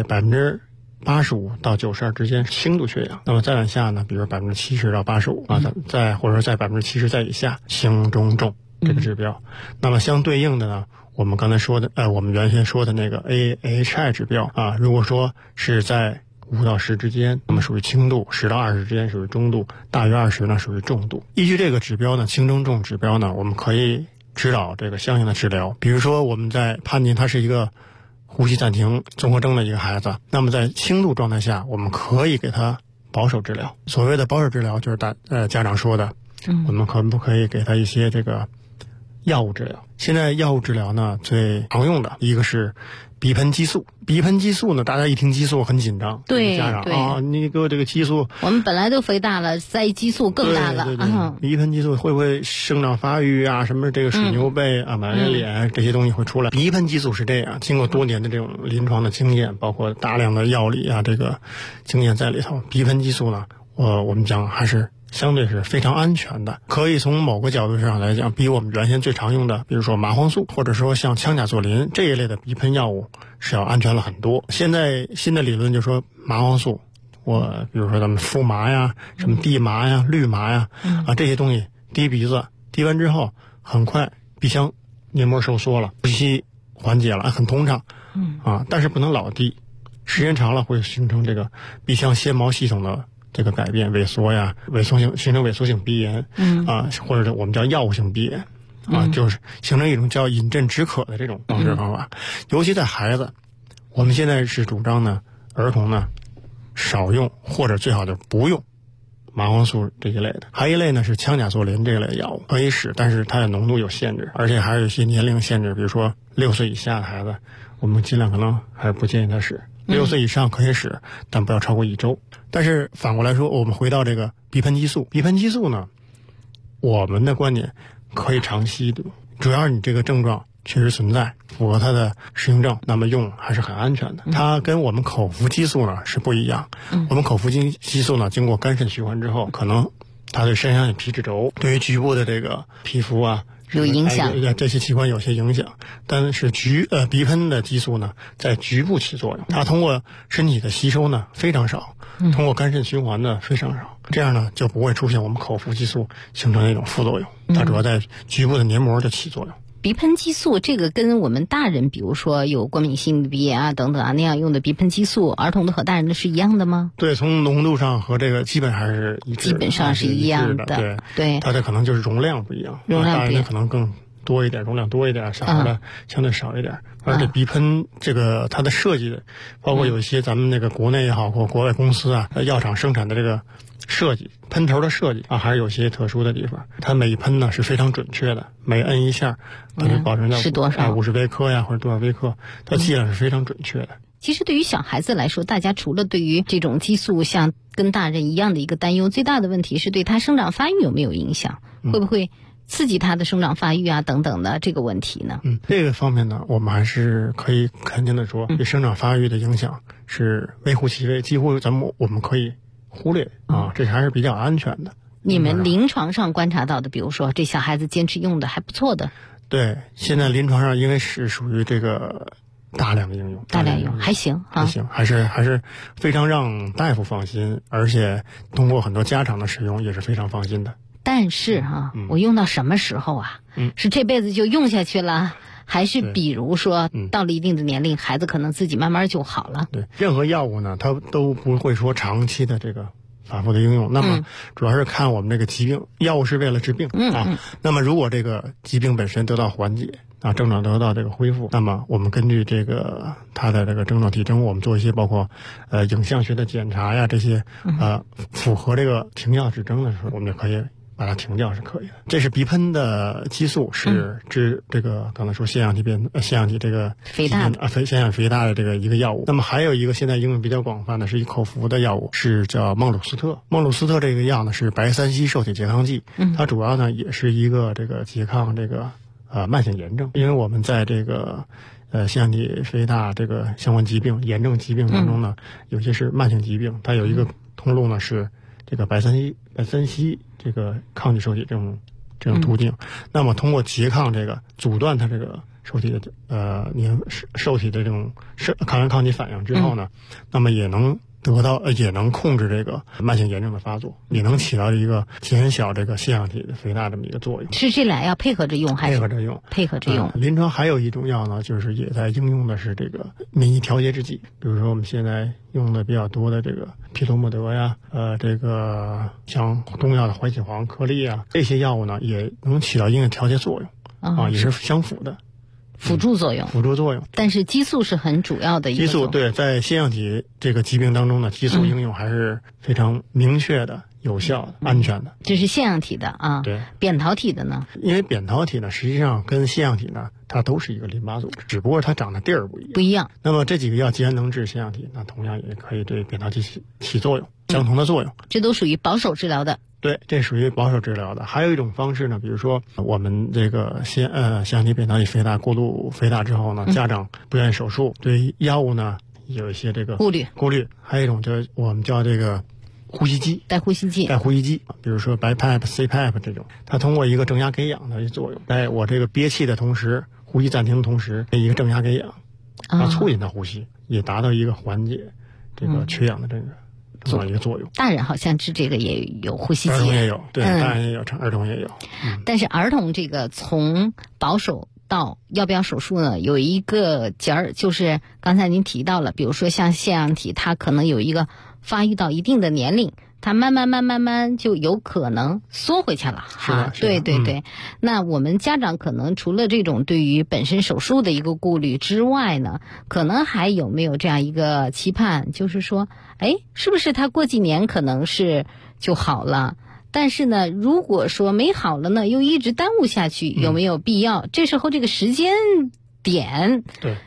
85%到92%之间轻度缺氧，那么再往下呢，比如70%到85%或者说在70%在以下轻中重这个指标。那么相对应的呢，我们刚才说的我们原先说的那个 AHI 指标如果说是在5到10之间，那么属于轻度；10到20之间属于中度；大于20呢属于重度。依据这个指标呢，轻中重指标呢，我们可以指导这个相应的治疗。比如说我们在判定他是一个呼吸暂停综合征的一个孩子，那么在轻度状态下，我们可以给他保守治疗。所谓的保守治疗就是家长说的，我们可不可以给他一些这个药物治疗？现在药物治疗呢，最常用的一个是鼻喷激素。鼻喷激素呢，大家一听激素很紧张， 对家长你给我这个激素， 我们本来都肥大了，再激素更大了。 对鼻喷激素会不会生长发育什么这个水牛背满人脸这些东西会出来？鼻喷激素是这样，经过多年的这种临床的经验，包括大量的药理这个经验在里头，鼻喷激素呢，我们讲还是相对是非常安全的，可以从某个角度上来讲，比我们原先最常用的，比如说麻黄素，或者说像羟甲唑林这一类的鼻喷药物是要安全了很多。现在新的理论就说麻黄素，比如说咱们敷麻什么地麻绿麻这些东西滴鼻子，滴完之后很快鼻腔黏膜收缩了，呼吸缓解了，很通畅但是不能老滴，时间长了会形成这个鼻腔纤毛系统的这个改变，形成萎缩性鼻炎或者我们叫药物性鼻炎就是形成一种叫饮鸩止渴的这种方式方法。尤其在孩子，我们现在是主张呢，儿童呢少用或者最好就不用麻黄素这一类的。还一类呢是羟甲唑林这类的药物可以使，但是它的浓度有限制，而且还有一些年龄限制，比如说6岁以下的孩子，我们尽量可能还是不建议他使。 6岁以上可以使，但不要超过1周。但是反过来说，我们回到这个鼻喷激素呢，我们的观点可以长期的，主要是你这个症状确实存在，符合它的适应症，那么用还是很安全的。它跟我们口服激素呢是不一样。我们口服激素呢，经过肝肾循环之后，可能它对肾上腺皮质轴、对于局部的这个皮肤啊有影响， 这些器官有些影响。但是鼻喷的激素呢，在局部起作用，它通过身体的吸收呢非常少，通过肝肾循环呢非常少，这样呢就不会出现我们口服激素形成的一种副作用。它主要在局部的黏膜就起作用。 鼻喷激素这个跟我们大人，比如说有过敏性鼻炎啊等等啊那样用的鼻喷激素，儿童的和大人的是一样的吗？ 对，从浓度上和这个基本还是一致的， 基本上是一样的。 对， 它的可能就是容量不一样，大人的可能更多一点，容量多一点，小孩的相对少一点。而且鼻喷这个它的设计的，包括有一些咱们那个国内也好或国外公司啊，药厂生产的这个设计，喷头的设计啊，还是有些特殊的地方。它每一喷呢是非常准确的，每摁一下它就保证在是多少 50微克呀，或者多少微克，它剂量是非常准确的。 其实对于小孩子来说，大家除了对于这种激素像跟大人一样的一个担忧，最大的问题是对他生长发育有没有影响，会不会刺激他的生长发育啊等等的这个问题呢？ 这个方面呢，我们还是可以肯定的说，对生长发育的影响是微乎其微，几乎我们可以忽略啊，这还是比较安全的。 你们临床上观察到的，比如说这小孩子坚持用的还不错的， 对，现在临床上因为是属于这个大量的应用， 大量用还行啊， 还行，还是非常让大夫放心，而且通过很多家长的使用也是非常放心的。 但是我用到什么时候啊？是这辈子就用下去了，还是比如说到了一定的年龄，孩子可能自己慢慢就好了？ 对，任何药物呢，它都不会说长期的这个反复的应用。那么主要是看我们这个疾病，药物是为了治病啊。那么如果这个疾病本身得到缓解啊，症状得到这个恢复，那么我们根据这个它的这个症状体征，我们做一些包括影像学的检查呀，这些符合这个停药指征的时候，我们就可以把它停掉是可以的。这是鼻喷的激素，是治这个刚才说腺样体这个肥大腺样肥大的这个一个药物。那么还有一个现在应用比较广泛的是一口服的药物，是叫孟鲁斯特。孟鲁斯特这个药呢是白3烯受体拮抗剂，它主要呢也是一个这个拮抗这个慢性炎症。因为我们在这个腺样体肥大这个相关疾病炎症疾病当中呢，有些是慢性疾病，它有一个通路呢是这个白三烯这个抗体受体这种途径。那么通过拮抗这个阻断它这个受体的受体的这种抗体反应之后呢，那么也能控制这个慢性炎症的发作，也能起到一个减小这个腺样体的肥大这么一个作用。 是这俩要配合着用还是？ 配合着用。临床还有一种药呢，就是也在应用的是这个免疫调节制剂，比如说我们现在用的比较多的这个匹托莫德呀，这个像东药的环血黄颗粒啊，这些药物呢也能起到一定的调节作用啊，也是相符的。 辅助作用，但是激素是很主要的一个。 激素对，在腺样体这个疾病当中呢，激素应用还是非常明确的、有效的、安全的。 这是腺样体的啊， 对。 扁桃体的呢？ 因为扁桃体呢，实际上跟腺样体呢，它都是一个淋巴组织，只不过它长的地儿不一样。那么这几个药既然能治腺样体，那同样也可以对扁桃体起作用，相同的作用。 这都属于保守治疗的。 对，这属于保守治疗的。还有一种方式呢，比如说我们这个腺样体扁桃体肥大过度肥大之后呢，家长不愿意手术，对药物呢有一些这个顾虑。还有一种我们叫这个呼吸机， 带呼吸机， 比如说 BiPAP、CPAP 这种，它通过一个正压给氧的作用，在我这个憋气的同时，呼吸暂停的同时，一个正压给氧，促进它呼吸，也达到一个缓解这个缺氧的这么一个作用。 大人好像治这个也有呼吸机， 儿童也有，对，大人也有，儿童也有。 但是儿童这个从保守到要不要手术呢，有一个节儿，就是刚才您提到了，比如说像腺样体，它可能有一个发育到一定的年龄，它慢慢就有可能缩回去了哈。对。那我们家长可能除了这种对于本身手术的一个顾虑之外呢，可能还有没有这样一个期盼，就是说，是不是他过几年可能是就好了？但是呢，如果说没好了呢，又一直耽误下去，有没有必要？这时候这个时间点， 对，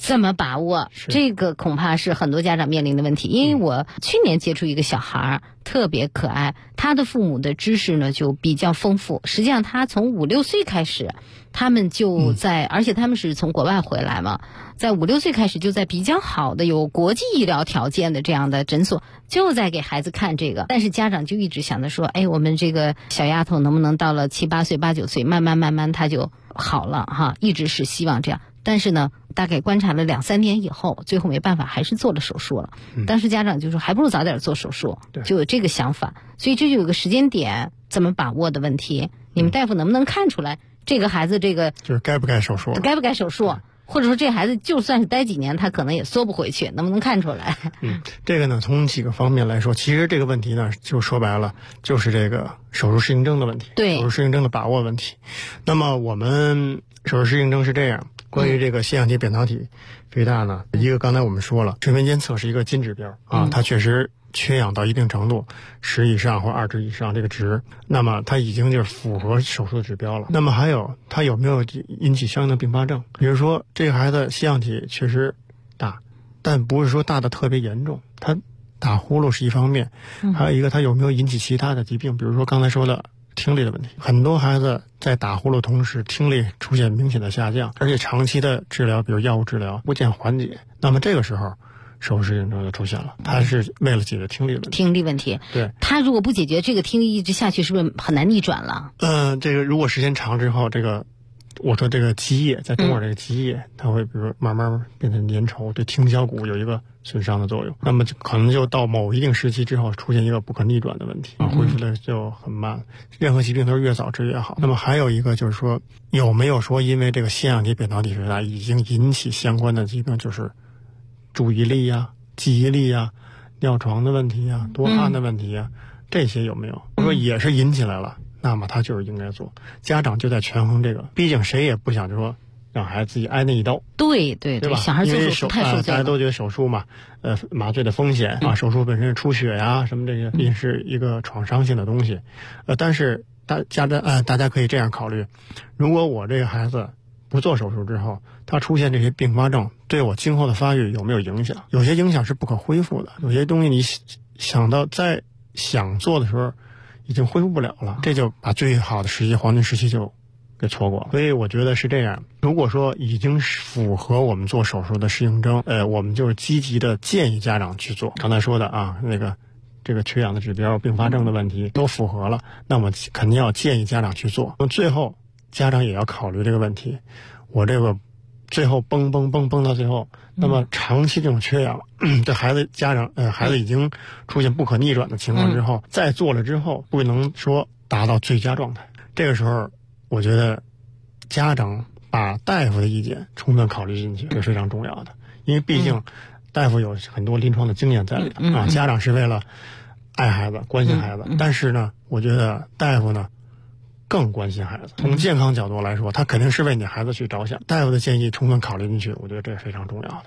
怎么把握？这个恐怕是很多家长面临的问题。因为我去年接触一个小孩，特别可爱，他的父母的知识呢就比较丰富。实际上他从5、6岁开始，他们就在，而且他们是从国外回来嘛，在5、6岁开始就在比较好的有国际医疗条件的这样的诊所，就在给孩子看这个。但是家长就一直想着说，哎，我们这个小丫头能不能到了7、8岁、8、9岁，慢慢他就好了哈，一直是希望这样。但是呢，大概观察了2、3年以后，最后没办法，还是做了手术了。当时家长就说，还不如早点做手术，就有这个想法。所以这就有个时间点怎么把握的问题。你们大夫能不能看出来这个孩子这个就是该不该手术？ 该不该手术？或者说这孩子就算是待几年，他可能也缩不回去，能不能看出来？ 这个呢，从几个方面来说，其实这个问题呢，就说白了，就是这个手术适应症的问题， 对， 手术适应症的把握问题。那么我们手术适应症是这样。关于这个腺样体扁桃体肥大呢，一个刚才我们说了，睡眠监测是一个金指标啊，它确实缺氧到一定程度，10以上或2值以上这个值，那么它已经就是符合手术的指标了。那么还有它有没有引起相应的并发症？比如说这个孩子腺样体确实大，但不是说大的特别严重，他打呼噜是一方面，还有一个他有没有引起其他的疾病，比如说刚才说的听力的问题。很多孩子在打呼噜同时听力出现明显的下降，而且长期的治疗比如药物治疗不见缓解，那么这个时候手术适应症就出现了，他是为了解决听力问题。对，他如果不解决这个听力一直下去，是不是很难逆转了？ 这个如果时间长之后，这个我说这个积液在中耳这个积液，它会比如说慢慢变成粘稠，对听小骨有一个损伤的作用。那么可能就到某一定时期之后出现一个不可逆转的问题啊，恢复的就很慢。任何疾病都是越早治越好。那么还有一个就是说，有没有说因为这个腺样体扁桃体肥大已经引起相关的疾病，就是注意力呀、记忆力呀、尿床的问题呀、多汗的问题呀，这些有没有？如果也是引起来了，那么他就是应该做。家长就在权衡这个，毕竟谁也不想就说让孩子自己挨那一刀。 对吧？ 小孩做手术太受罪了， 大家都觉得手术嘛，麻醉的风险啊，手术本身出血呀什么这些，毕竟是一个创伤性的东西。但是大家可以这样考虑：如果我这个孩子不做手术之后，他出现这些并发症，对我今后的发育有没有影响？有些影响是不可恢复的，有些东西你想到在想做的时候已经恢复不了了，这就把最好的时机、黄金时期就给错过了。所以我觉得是这样，如果说已经符合我们做手术的适应症，我们就是积极的建议家长去做。刚才说的啊，这个缺氧的指标、并发症的问题都符合了，那么肯定要建议家长去做。那最后家长也要考虑这个问题，我这个最后蹦到最后，那么长期这种缺氧，这孩子已经出现不可逆转的情况之后，再做了之后不能说达到最佳状态。这个时候我觉得家长把大夫的意见充分考虑进去是非常重要的，因为毕竟大夫有很多临床的经验在里头啊。家长是为了爱孩子、关心孩子，但是呢，我觉得大夫呢更关心孩子。从健康角度来说，他肯定是为你孩子去着想。大夫的建议充分考虑进去，我觉得这是非常重要的。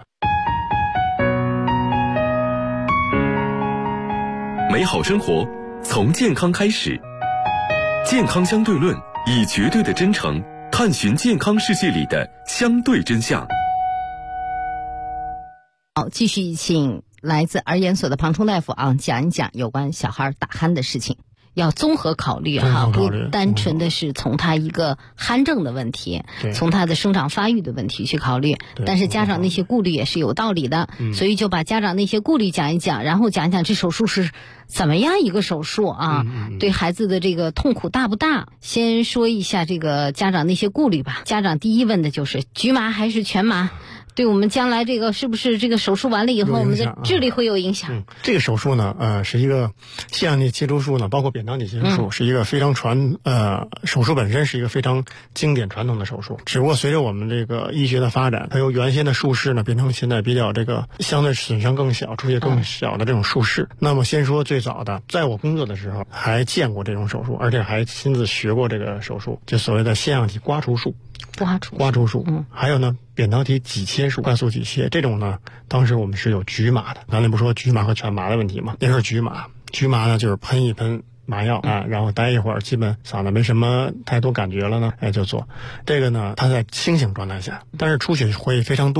美好生活从健康开始，健康相对论以绝对的真诚探寻健康世界里的相对真相。 好，继续请来自儿研所的庞冲大夫讲一讲有关小孩打鼾的事情。要综合考虑哈，不单纯的是从他一个鼾症的问题，从他的生长发育的问题去考虑。但是家长那些顾虑也是有道理的，所以就把家长那些顾虑讲一讲，然后讲一讲这手术是怎么样一个手术啊，对孩子的这个痛苦大不大。先说一下这个家长那些顾虑吧。家长第一问的就是局麻还是全麻？对我们将来这个是不是这个手术完了以后，我们的智力会有影响？ 这个手术呢，是一个腺样体切除术呢，包括扁桃体切除术，是一个非常手术本身是一个非常经典传统的手术。只不过随着我们这个医学的发展，它由原先的术式呢变成现在比较这个相对损伤更小、出血更小的这种术式。那么先说最早的，在我工作的时候还见过这种手术，而且还亲自学过这个手术，就所谓的腺样体刮除术。刮除术，还有呢，扁桃体挤切术、快速挤切这种呢，当时我们是有局麻的。刚才不说局麻和全麻的问题吗？那是局麻。局麻呢，就是喷一喷麻药啊，然后待一会儿，基本嗓子没什么太多感觉了呢，就做。这个呢，它在清醒状态下，但是出血会非常多。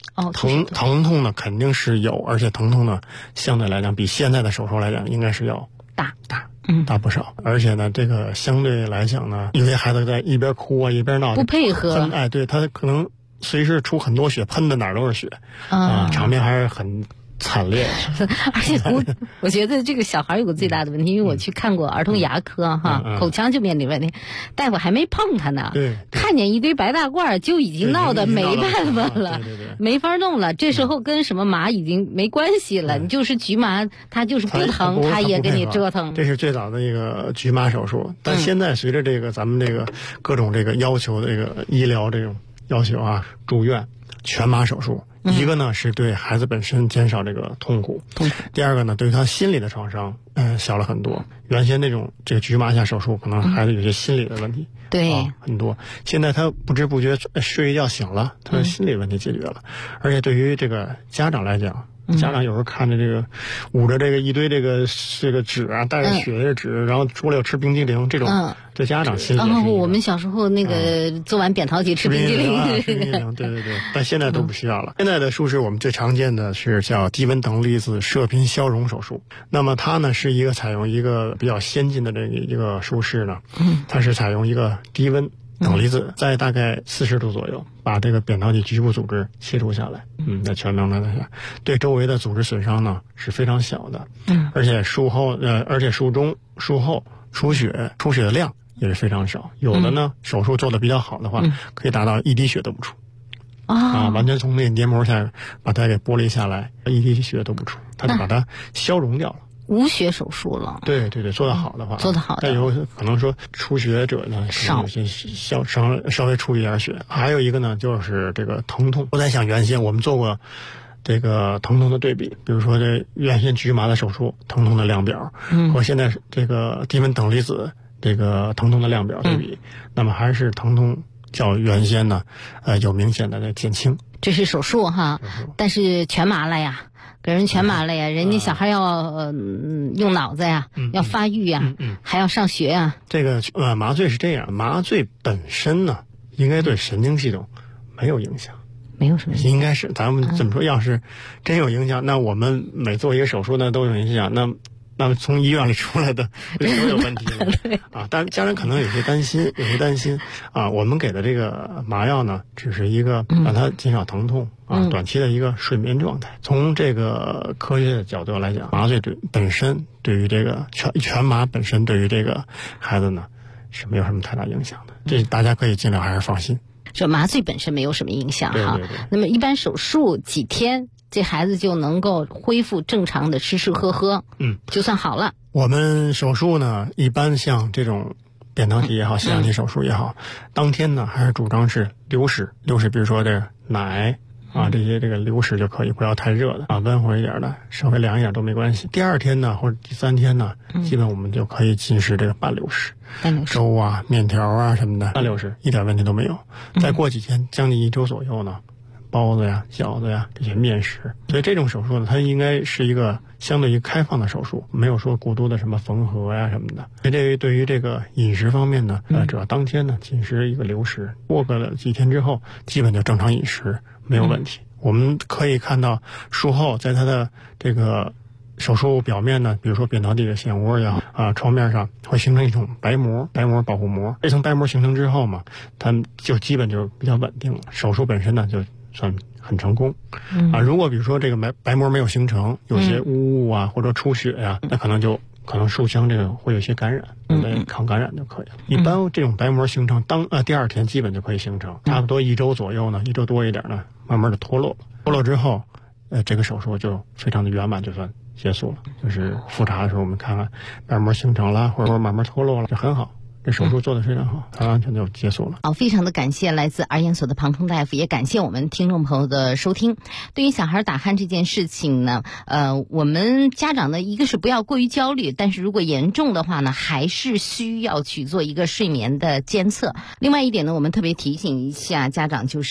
疼痛呢肯定是有，而且疼痛呢相对来讲比现在的手术来讲应该是要大不少。而且呢，这个相对来讲呢，有些孩子在一边哭啊一边闹， 不配合， 对他可能随时出很多血，喷的哪儿都是血场面还是很惨烈。 而且我觉得这个小孩有个最大的问题，因为我去看过儿童牙科口腔就面临问题，大夫还没碰他呢，看见一堆白大褂就已经闹得没办法了，没法弄了。这时候跟什么麻已经没关系了，你就是局麻，他就是不疼，他也给你折腾。 这是最早的一个局麻手术，但现在随着这个咱们这个各种这个要求，这个医疗这种要求住院全麻手术。一个呢是对孩子本身减少这个痛苦，第二个呢对于他心理的创伤小了很多。原先那种这个局麻下手术，可能孩子有些心理的问题，很多。现在他不知不觉睡一觉醒了，他的心理问题解决了。而且对于这个家长来讲，家长有时候看着这个捂着这个一堆这个纸带着血的纸，然后出来又吃冰激凌，这种对家长心里也是。 我们小时候那个做完扁桃体吃冰激凌， 吃冰激凌，对，但现在都不需要了。现在的术式我们最常见的是叫低温等离子射频消融手术。那么它呢是一个采用一个比较先进的这一个术式呢，它是采用一个低温等离子在大概40度左右，把这个扁桃体局部组织切除下来，在全能量下，对周围的组织损伤呢是非常小的，而且术后术后出血的量也是非常少，有的呢手术做的比较好的话，可以达到一滴血都不出，完全从那个黏膜下把它给剥离下来，一滴血都不出，它就把它消融掉了。 无血手术了， 对，做得好的话，但有可能说出血者呢少，有些稍微出一点血。还有一个呢就是这个疼痛。我在想原先我们做过这个疼痛的对比，比如说这原先局麻的手术疼痛的量表，和现在这个低温等离子这个疼痛的量表对比，那么还是疼痛较原先呢有明显的减轻。 这是手术但是全麻了呀。给人全麻了呀，人家小孩要用脑子呀，要发育呀，还要上学呀。 这个麻醉是这样，麻醉本身呢，应该对神经系统没有影响， 没有什么影响。 应该是咱们怎么说？要是真有影响，那我们每做一个手术呢都有影响，那么从医院里出来的都有问题了但家人可能有些担心我们给的这个麻药呢，只是一个让他减少疼痛短期的一个睡眠状态。从这个科学的角度来讲，麻醉本身对于这个全麻本身对于这个孩子呢是没有什么太大影响的，这大家可以尽量还是放心。 这麻醉本身没有什么影响对。那么一般手术几天？这孩子就能够恢复正常的吃吃喝喝，就算好了。 我们手术呢，一般像这种扁桃体也好，腺样体手术也好，当天呢还是主张是流食，比如说这个奶这些这个流食就可以，不要太热的温和一点的，稍微凉一点都没关系。第二天呢或者第3天呢，基本我们就可以进食这个半流食，粥面条什么的，半流食一点问题都没有。再过几天，将近1周左右呢，包子饺子这些面食。所以这种手术呢，它应该是一个相对于开放的手术，没有说过多的什么缝合什么的。对于这个饮食方面呢，只要当天呢进食一个流食，过个几天之后，基本就正常饮食，没有问题。我们可以看到术后在它的这个手术表面呢，比如说扁桃体的腺窝也好床面上会形成一种白膜保护膜。这层白膜形成之后嘛，它就基本就比较稳定了，手术本身呢就算很成功如果比如说这个白膜没有形成，有些污物或者出血那可能术腔这个会有些感染，抗感染就可以了。一般这种白膜形成第2天基本就可以形成，差不多1周左右呢，1周多一点呢，慢慢的脱落之后这个手术就非常的圆满，就算结束了。就是复查的时候我们看看白膜形成了，或者说慢慢脱落了，就很好。这手术做得非常好，很安全就结束了。 非常的感谢来自儿研所的庞冲大夫，也感谢我们听众朋友的收听。对于小孩打鼾这件事情呢，我们家长呢，一个是不要过于焦虑，但是如果严重的话呢，还是需要去做一个睡眠的监测。另外一点呢，我们特别提醒一下家长，就是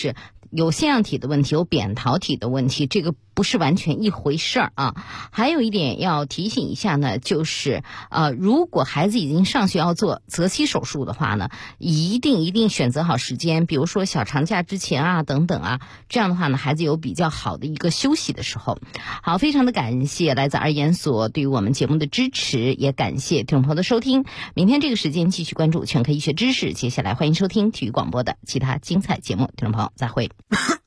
有腺样体的问题，有扁桃体的问题，这个不是完全一回事儿啊。还有一点要提醒一下呢，就是如果孩子已经上学要做择期手术的话呢，一定选择好时间，比如说小长假之前啊等等啊，这样的话呢，孩子有比较好的一个休息的时候。好，非常的感谢来自儿研所对于我们节目的支持，也感谢听众朋友的收听。明天这个时间继续关注全科医学知识，接下来欢迎收听体育广播的其他精彩节目，听众朋友再会。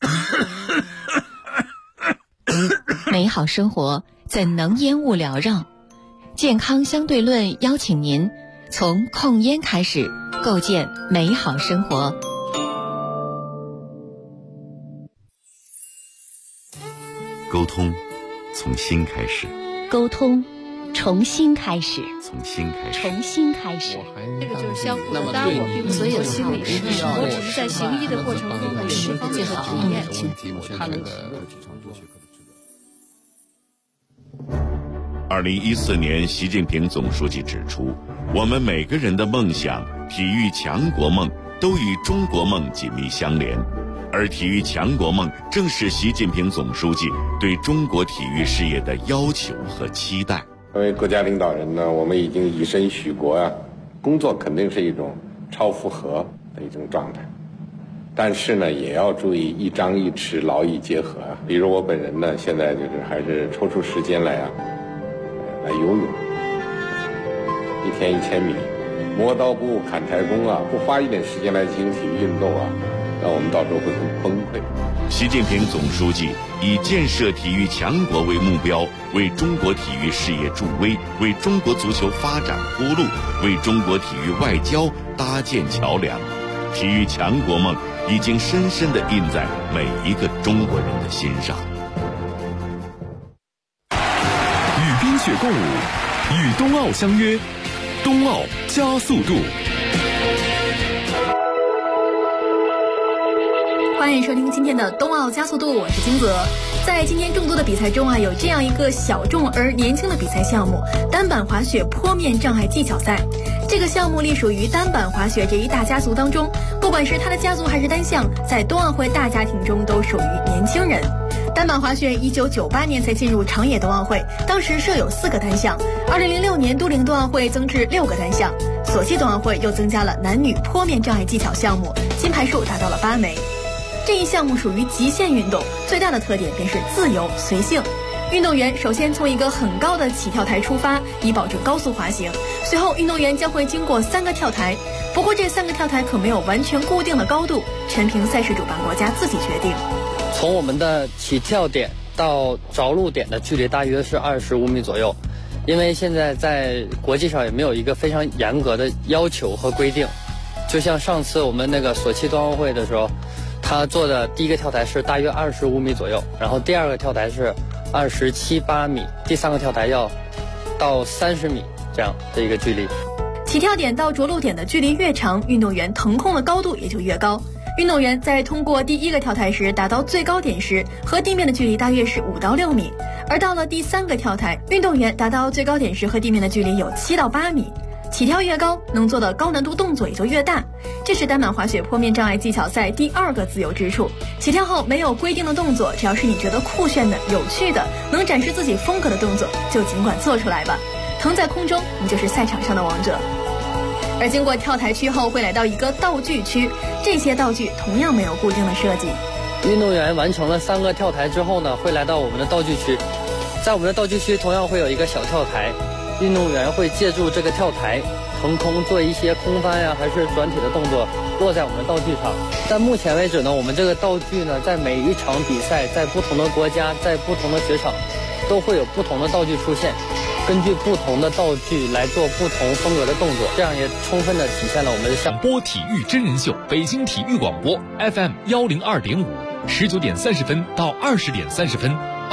美好生活怎能烟雾缭绕？健康相对论邀请您从控烟开始，构建美好生活。 沟通从心开始， 沟通重新开始， 从心开始， 重新开始。 这个就是相互的。当然，我并不做心理师，我只是在行医的过程中呢，释放最好的验证。他们 2014年，习近平总书记指出，我们每个人的梦想、体育强国梦都与中国梦紧密相连，而体育强国梦正是习近平总书记对中国体育事业的要求和期待。 作为国家领导人呢，我们已经以身许国啊，工作肯定是一种超负荷的一种状态，但是呢，也要注意一张一弛，劳逸结合啊。比如我本人呢，现在就是还是抽出时间来游泳，一天1000米，磨刀不误砍柴工啊，不花一点时间来进行体育运动啊，那我们到时候会很崩溃。 习近平总书记以建设体育强国为目标，为中国体育事业助威，为中国足球发展铺路，为中国体育外交搭建桥梁。体育强国梦已经深深地印在每一个中国人的心上。 与冰雪共舞，与冬奥相约，冬奥加速度。 欢迎收听今天的冬奥加速度，我是金泽。在今天众多的比赛中啊，有这样一个小众而年轻的比赛项目——单板滑雪坡面障碍技巧赛。这个项目隶属于单板滑雪这一大家族当中，不管是它的家族还是单项，在冬奥会大家庭中都属于年轻人。单板滑雪1998年才进入长野冬奥会，当时设有4个单项。2006年都灵冬奥会增至6个单项，索契冬奥会又增加了男女坡面障碍技巧项目，金牌数达到了8枚。这一项目属于极限运动，最大的特点便是自由随性。运动员首先从一个很高的起跳台出发，以保证高速滑行。随后运动员将会经过3个跳台，不过这3个跳台可没有完全固定的高度，全凭赛事主办国家自己决定。 从我们的起跳点到着陆点的距离大约是25米左右，因为现在在国际上也没有一个非常严格的要求和规定。就像上次我们那个索契冬奥会的时候，他做的第一个跳台是大约25米左右，然后第二个跳台是27、8米，第3个跳台要到30米这样的一个距离。 起跳点到着陆点的距离越长，运动员腾空的高度也就越高。运动员在通过第1个跳台时达到最高点时，和地面的距离大约是5到6米，而到了第3个跳台，运动员达到最高点时和地面的距离有7到8米。起跳越高，能做的高难度动作也就越大，这是单板滑雪坡面障碍技巧赛第2个自由之处。起跳后没有规定的动作，只要是你觉得酷炫的、有趣的、能展示自己风格的动作，就尽管做出来吧。腾在空中，你就是赛场上的王者。而经过跳台区后，会来到一个道具区，这些道具同样没有固定的设计。 运动员完成了3个跳台之后呢，会来到我们的道具区，在我们的道具区同样会有一个小跳台。运动员会借助这个跳台腾空做一些空翻呀，还是转体的动作，落在我们的道具上。但目前为止呢，我们这个道具呢，在每一场比赛，在不同的国家，在不同的雪场，都会有不同的道具出现，根据不同的道具来做不同风格的动作，这样也充分的体现了我们的广播体育真人秀，北京体育广播 FM 102.5，19点30分到20点30分。